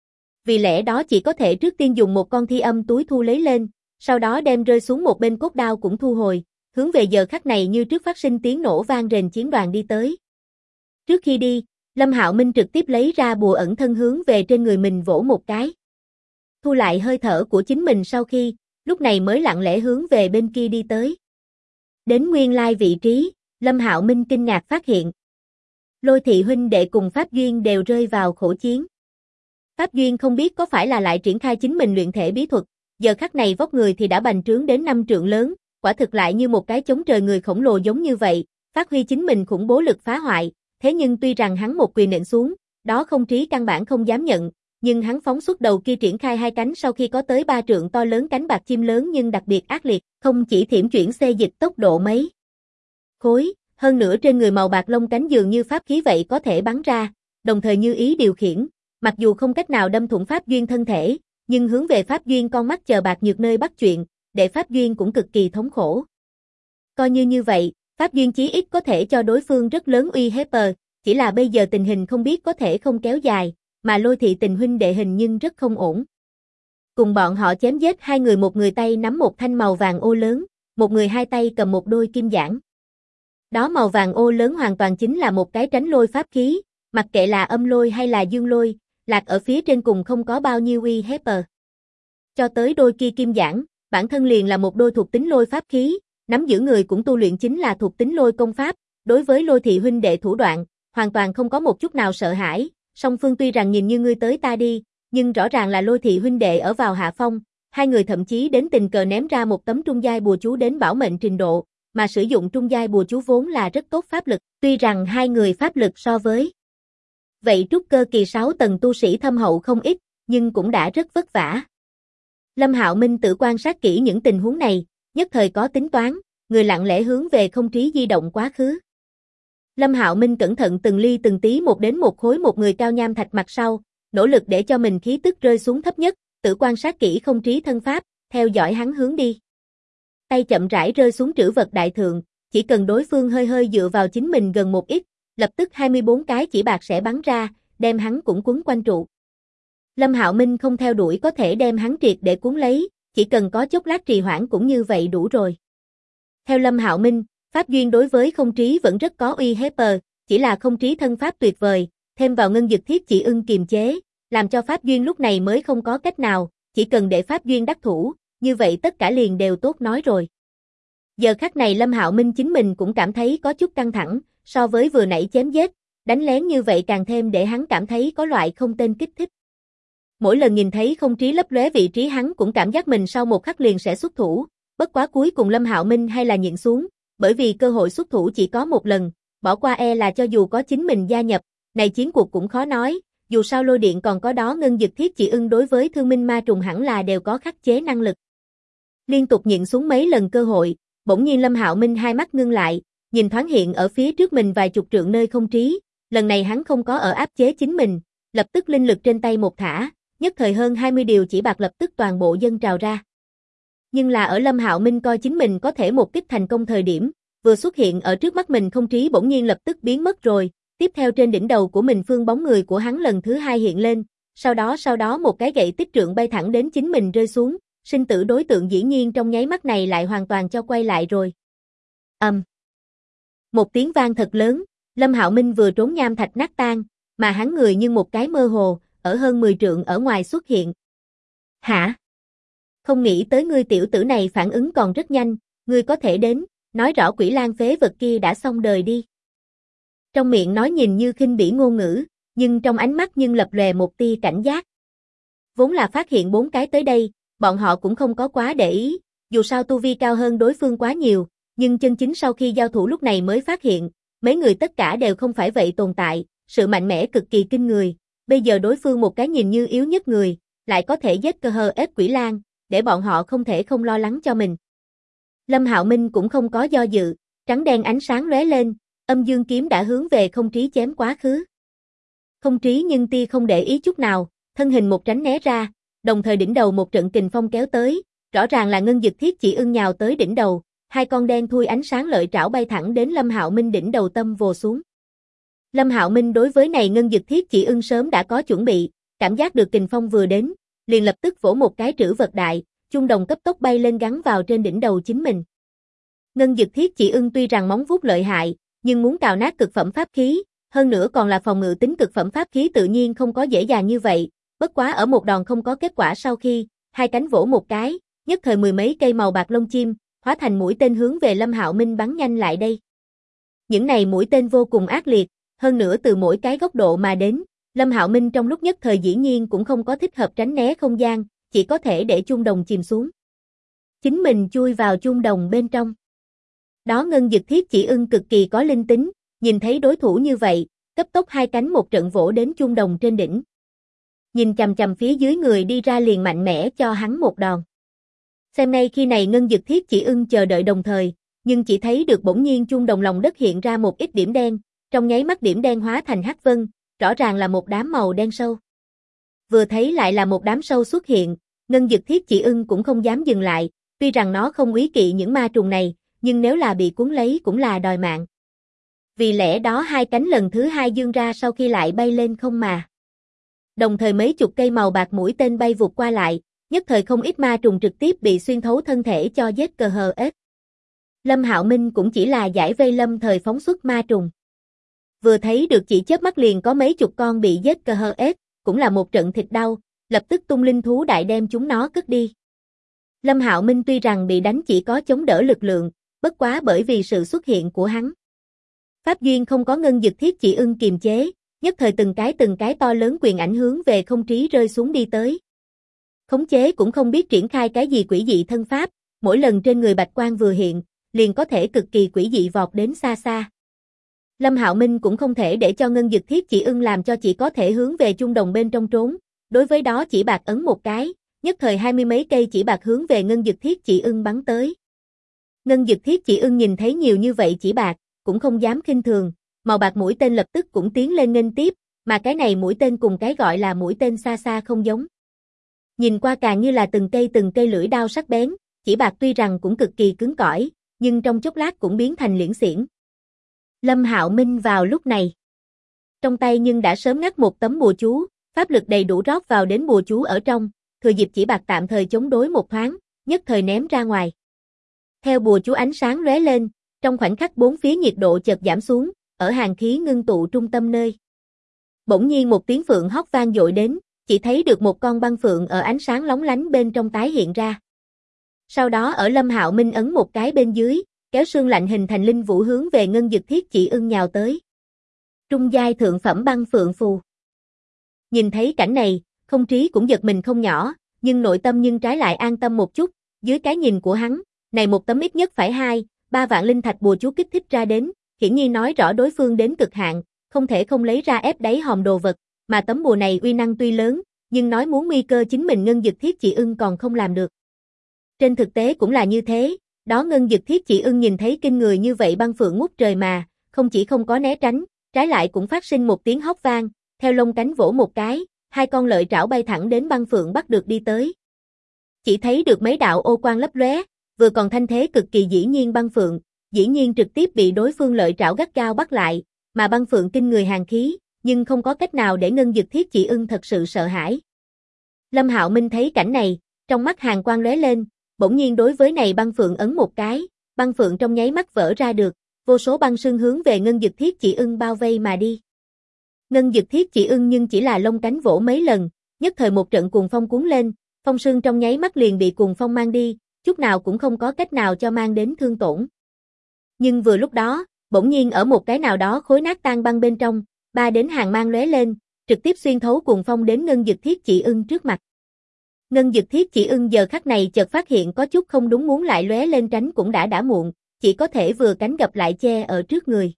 Vì lẽ đó chỉ có thể trước tiên dùng một con thi âm túi thu lấy lên, sau đó đem rơi xuống một bên cốt đao cũng thu hồi, hướng về giờ khắc này như trước phát sinh tiếng nổ vang rền chiến đoàn đi tới. Trước khi đi, Lâm Hạo Minh trực tiếp lấy ra bùa ẩn thân hướng về trên người mình vỗ một cái. Thu lại hơi thở của chính mình sau khi, lúc này mới lặng lẽ hướng về bên kia đi tới. Đến nguyên lai vị trí, Lâm Hạo Minh kinh ngạc phát hiện. Lôi thị huynh đệ cùng Pháp Duyên đều rơi vào khổ chiến. Pháp Duyên không biết có phải là lại triển khai chính mình luyện thể bí thuật, giờ khắc này vóc người thì đã bành trướng đến 5 trượng lớn, quả thực lại như một cái chống trời người khổng lồ giống như vậy, phát huy chính mình khủng bố lực phá hoại, thế nhưng tuy rằng hắn một quyền nện xuống, đó không trí căn bản không dám nhận, nhưng hắn phóng xuất đầu kia triển khai 2 cánh sau khi có tới 3 trượng to lớn cánh bạc chim lớn nhưng đặc biệt ác liệt, không chỉ thiểm chuyển xê dịch tốc độ mấy khối, hơn nữa trên người màu bạc lông cánh dường như pháp khí vậy có thể bắn ra, đồng thời như ý điều khiển, mặc dù không cách nào đâm thủng Pháp Duyên thân thể, nhưng hướng về Pháp Duyên con mắt chờ bạc nhược nơi bắt chuyện, để Pháp Duyên cũng cực kỳ thống khổ. Coi như vậy, Pháp Duyên chí ít có thể cho đối phương rất lớn uy hiếp, chỉ là bây giờ tình hình không biết có thể không kéo dài, mà Lôi thị tình huynh đệ hình nhưng rất không ổn. Cùng bọn họ chém giết 2 người, một người tay nắm một thanh màu vàng ô lớn, một người 2 tay cầm một đôi kim giản. Đó màu vàng ô lớn hoàn toàn chính là một cái tránh lôi pháp khí, mặc kệ là âm lôi hay là dương lôi, lạc ở phía trên cùng không có bao nhiêu uy hiếp. Cho tới đôi kia kim giản, bản thân liền là một đôi thuộc tính lôi pháp khí, nắm giữ người cũng tu luyện chính là thuộc tính lôi công pháp, đối với Lôi thị huynh đệ thủ đoạn, hoàn toàn không có một chút nào sợ hãi, song phương tuy rằng nhìn như ngươi tới ta đi, nhưng rõ ràng là Lôi thị huynh đệ ở vào hạ phong, 2 người thậm chí đến tình cờ ném ra một tấm trung giai bùa chú đến bảo mệnh trình độ, mà sử dụng trung giai bùa chú vốn là rất tốt pháp lực, tuy rằng 2 người pháp lực so với vậy trúc cơ kỳ 6 tầng tu sĩ thâm hậu không ít, nhưng cũng đã rất vất vả. Lâm Hạo Minh tự quan sát kỹ những tình huống này, nhất thời có tính toán, người lặng lẽ hướng về không trí di động quá khứ. Lâm Hạo Minh cẩn thận từng ly từng tí một đến một khối một người cao nham thạch mặt sau, nỗ lực để cho mình khí tức rơi xuống thấp nhất, tự quan sát kỹ không trí thân pháp, theo dõi hắn hướng đi. Tay chậm rãi rơi xuống trữ vật đại thượng, chỉ cần đối phương hơi hơi dựa vào chính mình gần một ít, lập tức 24 cái chỉ bạc sẽ bắn ra, đem hắn cũng quấn quanh trụ. Lâm Hạo Minh không theo đuổi có thể đem hắn triệt để cuốn lấy, chỉ cần có chốc lát trì hoãn cũng như vậy đủ rồi. Theo Lâm Hạo Minh, pháp duyên đối với không trí vẫn rất có uy hiếp, chỉ là không trí thân pháp tuyệt vời, thêm vào ngân dực thiết chỉ ưng kiềm chế, làm cho pháp duyên lúc này mới không có cách nào, chỉ cần để pháp duyên đắc thủ, như vậy tất cả liền đều tốt nói rồi. Giờ khắc này Lâm Hạo Minh chính mình cũng cảm thấy có chút căng thẳng, so với vừa nãy chém giết, đánh lén như vậy càng thêm để hắn cảm thấy có loại không tên kích thích. Mỗi lần nhìn thấy không trí lấp lóe vị trí hắn cũng cảm giác mình sau một khắc liền sẽ xuất thủ, bất quá cuối cùng Lâm Hạo Minh hay là nhịn xuống, bởi vì cơ hội xuất thủ chỉ có một lần, bỏ qua e là cho dù có chính mình gia nhập, này chiến cuộc cũng khó nói, dù sao lôi điện còn có đó ngân dực thiết chỉ ưng đối với thương minh ma trùng hẳn là đều có khắc chế năng lực. Liên tục nhịn xuống mấy lần cơ hội, bỗng nhiên Lâm Hạo Minh hai mắt ngưng lại, nhìn thoáng hiện ở phía trước mình vài chục trượng nơi không trí, lần này hắn không có ở áp chế chính mình, lập tức linh lực trên tay một thả, nhất thời hơn 20 điều chỉ bạc lập tức toàn bộ dâng trào ra. Nhưng là ở Lâm Hạo Minh coi chính mình có thể một kích thành công thời điểm, vừa xuất hiện ở trước mắt mình không trí bỗng nhiên lập tức biến mất rồi, tiếp theo trên đỉnh đầu của mình phương bóng người của hắn lần thứ hai hiện lên, sau đó một cái gậy tích trượng bay thẳng đến chính mình rơi xuống, sinh tử đối tượng dĩ nhiên trong nháy mắt này lại hoàn toàn cho quay lại rồi. Một tiếng vang thật lớn, Lâm Hạo Minh vừa trốn nham thạch nát tan, mà hắn người như một cái mơ hồ, ở hơn 10 trượng ở ngoài xuất hiện. Hả? Không nghĩ tới ngươi tiểu tử này phản ứng còn rất nhanh, ngươi có thể đến, nói rõ quỷ lang phế vật kia đã xong đời đi. Trong miệng nói nhìn như khinh bỉ ngôn ngữ, nhưng trong ánh mắt nhưng lập lòe một tia cảnh giác. Vốn là phát hiện 4 cái tới đây, bọn họ cũng không có quá để ý, dù sao tu vi cao hơn đối phương quá nhiều, nhưng chân chính sau khi giao thủ lúc này mới phát hiện, mấy người tất cả đều không phải vậy tồn tại, sự mạnh mẽ cực kỳ kinh người, bây giờ đối phương một cái nhìn như yếu nhất người, lại có thể giết cơ hờ ép quỷ lang, để bọn họ không thể không lo lắng cho mình. Lâm Hạo Minh cũng không có do dự, trắng đen ánh sáng lóe lên, âm dương kiếm đã hướng về không trí chém quá khứ. Không trí nhưng tia không để ý chút nào, thân hình một tránh né ra, đồng thời đỉnh đầu một trận kình phong kéo tới, rõ ràng là ngân dực thiết chỉ ưng nhào tới đỉnh đầu, hai con đen thui ánh sáng lợi trảo bay thẳng đến Lâm Hạo Minh đỉnh đầu tâm vồ xuống. Lâm Hạo Minh đối với này ngân dực thiết chỉ ưng sớm đã có chuẩn bị, cảm giác được kình phong vừa đến, liền lập tức vỗ một cái trữ vật đại, chung đồng cấp tốc bay lên gắn vào trên đỉnh đầu chính mình. Ngân dực thiết chỉ ưng tuy rằng móng vuốt lợi hại, nhưng muốn cào nát cực phẩm pháp khí, hơn nữa còn là phòng ngự tính cực phẩm pháp khí tự nhiên không có dễ dàng như vậy, bất quá ở một đòn không có kết quả sau khi, hai cánh vỗ một cái, nhất thời mười mấy cây màu bạc lông chim, hóa thành mũi tên hướng về Lâm Hạo Minh bắn nhanh lại đây. Những này mũi tên vô cùng ác liệt, hơn nữa từ mỗi cái góc độ mà đến, Lâm Hạo Minh trong lúc nhất thời dĩ nhiên cũng không có thích hợp tránh né không gian, chỉ có thể để chung đồng chìm xuống. Chính mình chui vào chung đồng bên trong. Đó ngân dực thiết chỉ ưng cực kỳ có linh tính, nhìn thấy đối thủ như vậy, cấp tốc hai cánh một trận vỗ đến chung đồng trên đỉnh. Nhìn chằm chằm phía dưới người đi ra liền mạnh mẽ cho hắn một đòn. Xem ngay khi này ngân dực thiết chỉ ưng chờ đợi đồng thời, nhưng chỉ thấy được bỗng nhiên chung đồng lòng đất hiện ra một ít điểm đen, trong nháy mắt điểm đen hóa thành hắc vân, rõ ràng là một đám màu đen sâu. Vừa thấy lại là một đám sâu xuất hiện, ngân dực thiết chỉ ưng cũng không dám dừng lại, tuy rằng nó không úy kỵ những ma trùng này, nhưng nếu là bị cuốn lấy cũng là đòi mạng. Vì lẽ đó hai cánh lần thứ hai dương ra sau khi lại bay lên không mà. Đồng thời mấy chục cây màu bạc mũi tên bay vụt qua lại, nhất thời không ít ma trùng trực tiếp bị xuyên thấu thân thể cho giết cờ hờ ếch. Lâm Hạo Minh cũng chỉ là giải vây lâm thời phóng xuất ma trùng. Vừa thấy được chỉ chớp mắt liền có mấy chục con bị giết cờ hờ ếch, cũng là một trận thịt đau, lập tức tung linh thú đại đem chúng nó cất đi. Lâm Hạo Minh tuy rằng bị đánh chỉ có chống đỡ lực lượng, bất quá bởi vì sự xuất hiện của hắn. Pháp duyên không có ngân dực thiết chỉ ưng kiềm chế, nhất thời từng cái to lớn quyền ảnh hướng về không trí rơi xuống đi tới. Khống chế cũng không biết triển khai cái gì quỷ dị thân pháp, mỗi lần trên người bạch quang vừa hiện, liền có thể cực kỳ quỷ dị vọt đến xa xa. Lâm Hạo Minh cũng không thể để cho ngân dực thiết chỉ ưng làm cho chỉ có thể hướng về chung đồng bên trong trốn, đối với đó chỉ bạc ấn một cái, nhất thời 20 mấy cây chỉ bạc hướng về ngân dực thiết chỉ ưng bắn tới. Ngân dực thiết chỉ ưng nhìn thấy nhiều như vậy chỉ bạc, cũng không dám khinh thường, màu bạc mũi tên lập tức cũng tiến lên nghênh tiếp, mà cái này mũi tên cùng cái gọi là mũi tên xa xa không giống. Nhìn qua càng như là từng cây lưỡi đao sắc bén, chỉ bạc tuy rằng cũng cực kỳ cứng cỏi, nhưng trong chốc lát cũng biến thành liễn xiển. Lâm Hạo Minh vào lúc này, trong tay nhưng đã sớm ngắt một tấm bùa chú, pháp lực đầy đủ rót vào đến bùa chú ở trong, thừa dịp chỉ bạc tạm thời chống đối một thoáng, nhất thời ném ra ngoài. Theo bùa chú ánh sáng lóe lên, trong khoảnh khắc bốn phía nhiệt độ chợt giảm xuống, ở hàn khí ngưng tụ trung tâm nơi. Bỗng nhiên một tiếng phượng hót vang dội đến, chỉ thấy được một con băng phượng ở ánh sáng lóng lánh bên trong tái hiện ra. Sau đó ở Lâm Hạo Minh ấn một cái bên dưới, kéo xương lạnh hình thành linh vũ hướng về Ngân Dực Thiết Chỉ Ưng nhào tới. Trung giai thượng phẩm băng phượng phù. Nhìn thấy cảnh này, Không Trí cũng giật mình không nhỏ, nhưng nội tâm nhưng trái lại an tâm một chút, dưới cái nhìn của hắn, này một tấm ít nhất phải 2-3 vạn linh thạch bùa chú kích thích ra đến, hiển nhiên nói rõ đối phương đến cực hạn, không thể không lấy ra ép đáy hòm đồ vật, mà tấm bùa này uy năng tuy lớn, nhưng nói muốn nguy cơ chính mình Ngân Dực Thiết Chỉ Ưng còn không làm được. Trên thực tế cũng là như thế, đó Ngân Dực Thiết Chỉ Ưng nhìn thấy kinh người như vậy băng phượng ngút trời mà, không chỉ không có né tránh, trái lại cũng phát sinh một tiếng hót vang, theo lông cánh vỗ một cái, hai con lợi trảo bay thẳng đến băng phượng bắt được đi tới. Chỉ thấy được mấy đạo ô quang lấp lóe, vừa còn thanh thế cực kỳ dĩ nhiên băng phượng, dĩ nhiên trực tiếp bị đối phương lợi trảo gắt gao bắt lại, mà băng phượng kinh người hàn khí, nhưng không có cách nào để Ngân Dực Thiết Chỉ Ưng thật sự sợ hãi. Lâm Hạo Minh thấy cảnh này, trong mắt hàn quang lóe lên, bỗng nhiên đối với này băng phượng ấn một cái, băng phượng trong nháy mắt vỡ ra được, vô số băng sương hướng về Ngân Dực Thiết Chỉ Ưng bao vây mà đi. Ngân Dực Thiết Chỉ Ưng nhưng chỉ là lông cánh vỗ mấy lần, nhất thời một trận cuồng phong cuốn lên, phong sương trong nháy mắt liền bị cuồng phong mang đi, chút nào cũng không có cách nào cho mang đến thương tổn. Nhưng vừa lúc đó, bỗng nhiên ở một cái nào đó khối nát tan băng bên trong, 3 đến hàng mang lóe lên, trực tiếp xuyên thấu cuồng phong đến Ngân Dực Thiết Chỉ Ưng trước mặt. Ngân Dực Thiết Chỉ Ưng giờ khắc này chợt phát hiện có chút không đúng, muốn lại lóe lên tránh cũng đã muộn, chỉ có thể vừa cánh gập lại che ở trước người.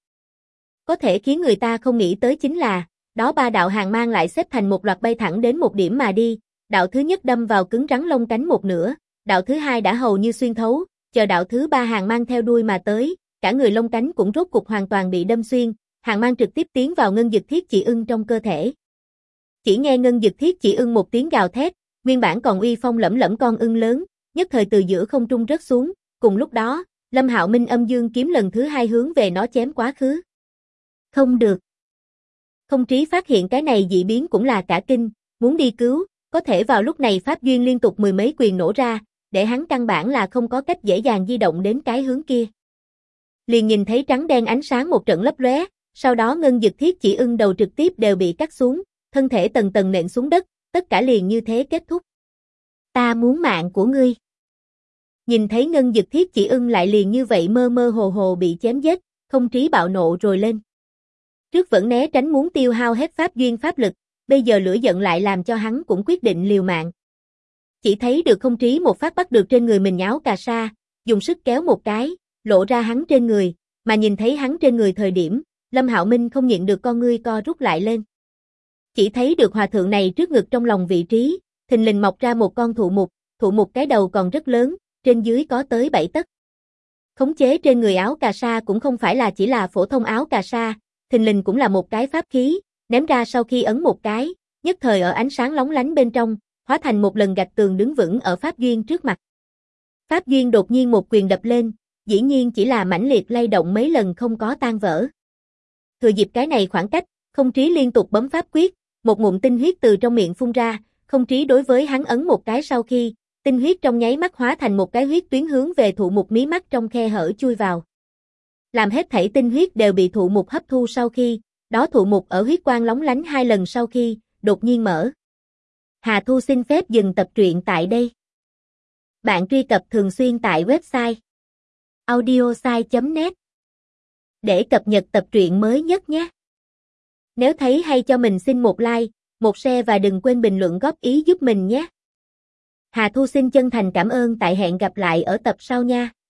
Có thể khiến người ta không nghĩ tới chính là, đó 3 đạo hàng mang lại xếp thành một loạt bay thẳng đến một điểm mà đi, đạo thứ nhất đâm vào cứng rắn lông cánh một nửa, đạo thứ hai đã hầu như xuyên thấu, chờ đạo thứ 3 hàng mang theo đuôi mà tới, cả người lông cánh cũng rốt cục hoàn toàn bị đâm xuyên, hàng mang trực tiếp tiến vào Ngân Dực Thiết Chỉ Ưng trong cơ thể. Chỉ nghe Ngân Dực Thiết Chỉ Ưng một tiếng gào thét, nguyên bản còn uy phong lẫm lẫm con ưng lớn, nhất thời từ giữa không trung rớt xuống, cùng lúc đó, Lâm Hạo Minh âm dương kiếm lần thứ 2 hướng về nó chém quá khứ. Không được. Không Trí phát hiện cái này dị biến cũng là cả kinh, muốn đi cứu, có thể vào lúc này pháp duyên liên tục mười mấy quyền nổ ra, để hắn căn bản là không có cách dễ dàng di động đến cái hướng kia. Liền nhìn thấy trắng đen ánh sáng một trận lấp lóe, sau đó Ngân Dực Thiết Chỉ Ưng đầu trực tiếp đều bị cắt xuống, thân thể tầng tầng nện xuống đất, tất cả liền như thế kết thúc. Ta muốn mạng của ngươi. Nhìn thấy Ngân Dực Thiết Chỉ Ưng lại liền như vậy mơ mơ hồ hồ bị chém giết, Không Trí bạo nộ rồi lên. Trước vẫn né tránh muốn tiêu hao hết pháp duyên pháp lực, bây giờ lửa giận lại làm cho hắn cũng quyết định liều mạng. Chỉ thấy được Không Trí một phát bắt được trên người mình áo cà sa, dùng sức kéo một cái, lộ ra hắn trên người, mà nhìn thấy hắn trên người thời điểm, Lâm Hạo Minh không nhịn được con ngươi co rút lại lên. Chỉ thấy được hòa thượng này trước ngực trong lòng vị trí, thình lình mọc ra một con thụ mục cái đầu còn rất lớn, trên dưới có tới 7 tấc. Khống chế trên người áo cà sa cũng không phải là chỉ là phổ thông áo cà sa, thình lình cũng là một cái pháp khí, ném ra sau khi ấn một cái, nhất thời ở ánh sáng lóng lánh bên trong, hóa thành một lần gạch tường đứng vững ở Pháp Duyên trước mặt. Pháp Duyên đột nhiên một quyền đập lên, dĩ nhiên chỉ là mãnh liệt lay động mấy lần không có tan vỡ. Thừa dịp cái này khoảng cách, Không Trí liên tục bấm pháp quyết, một ngụm tinh huyết từ trong miệng phun ra, Không Trí đối với hắn ấn một cái sau khi, tinh huyết trong nháy mắt hóa thành một cái huyết tuyến hướng về thụ mục mí mắt trong khe hở chui vào. Làm hết thảy tinh huyết đều bị thụ mục hấp thu sau khi, đó thụ mục ở huyết quang lóng lánh 2 lần sau khi, đột nhiên mở. Hà Thu xin phép dừng tập truyện tại đây. Bạn truy cập thường xuyên tại website audiosai.net để cập nhật tập truyện mới nhất nhé. Nếu thấy hay cho mình xin một like, một share và đừng quên bình luận góp ý giúp mình nhé. Hà Thu xin chân thành cảm ơn, tại hẹn gặp lại ở tập sau nha.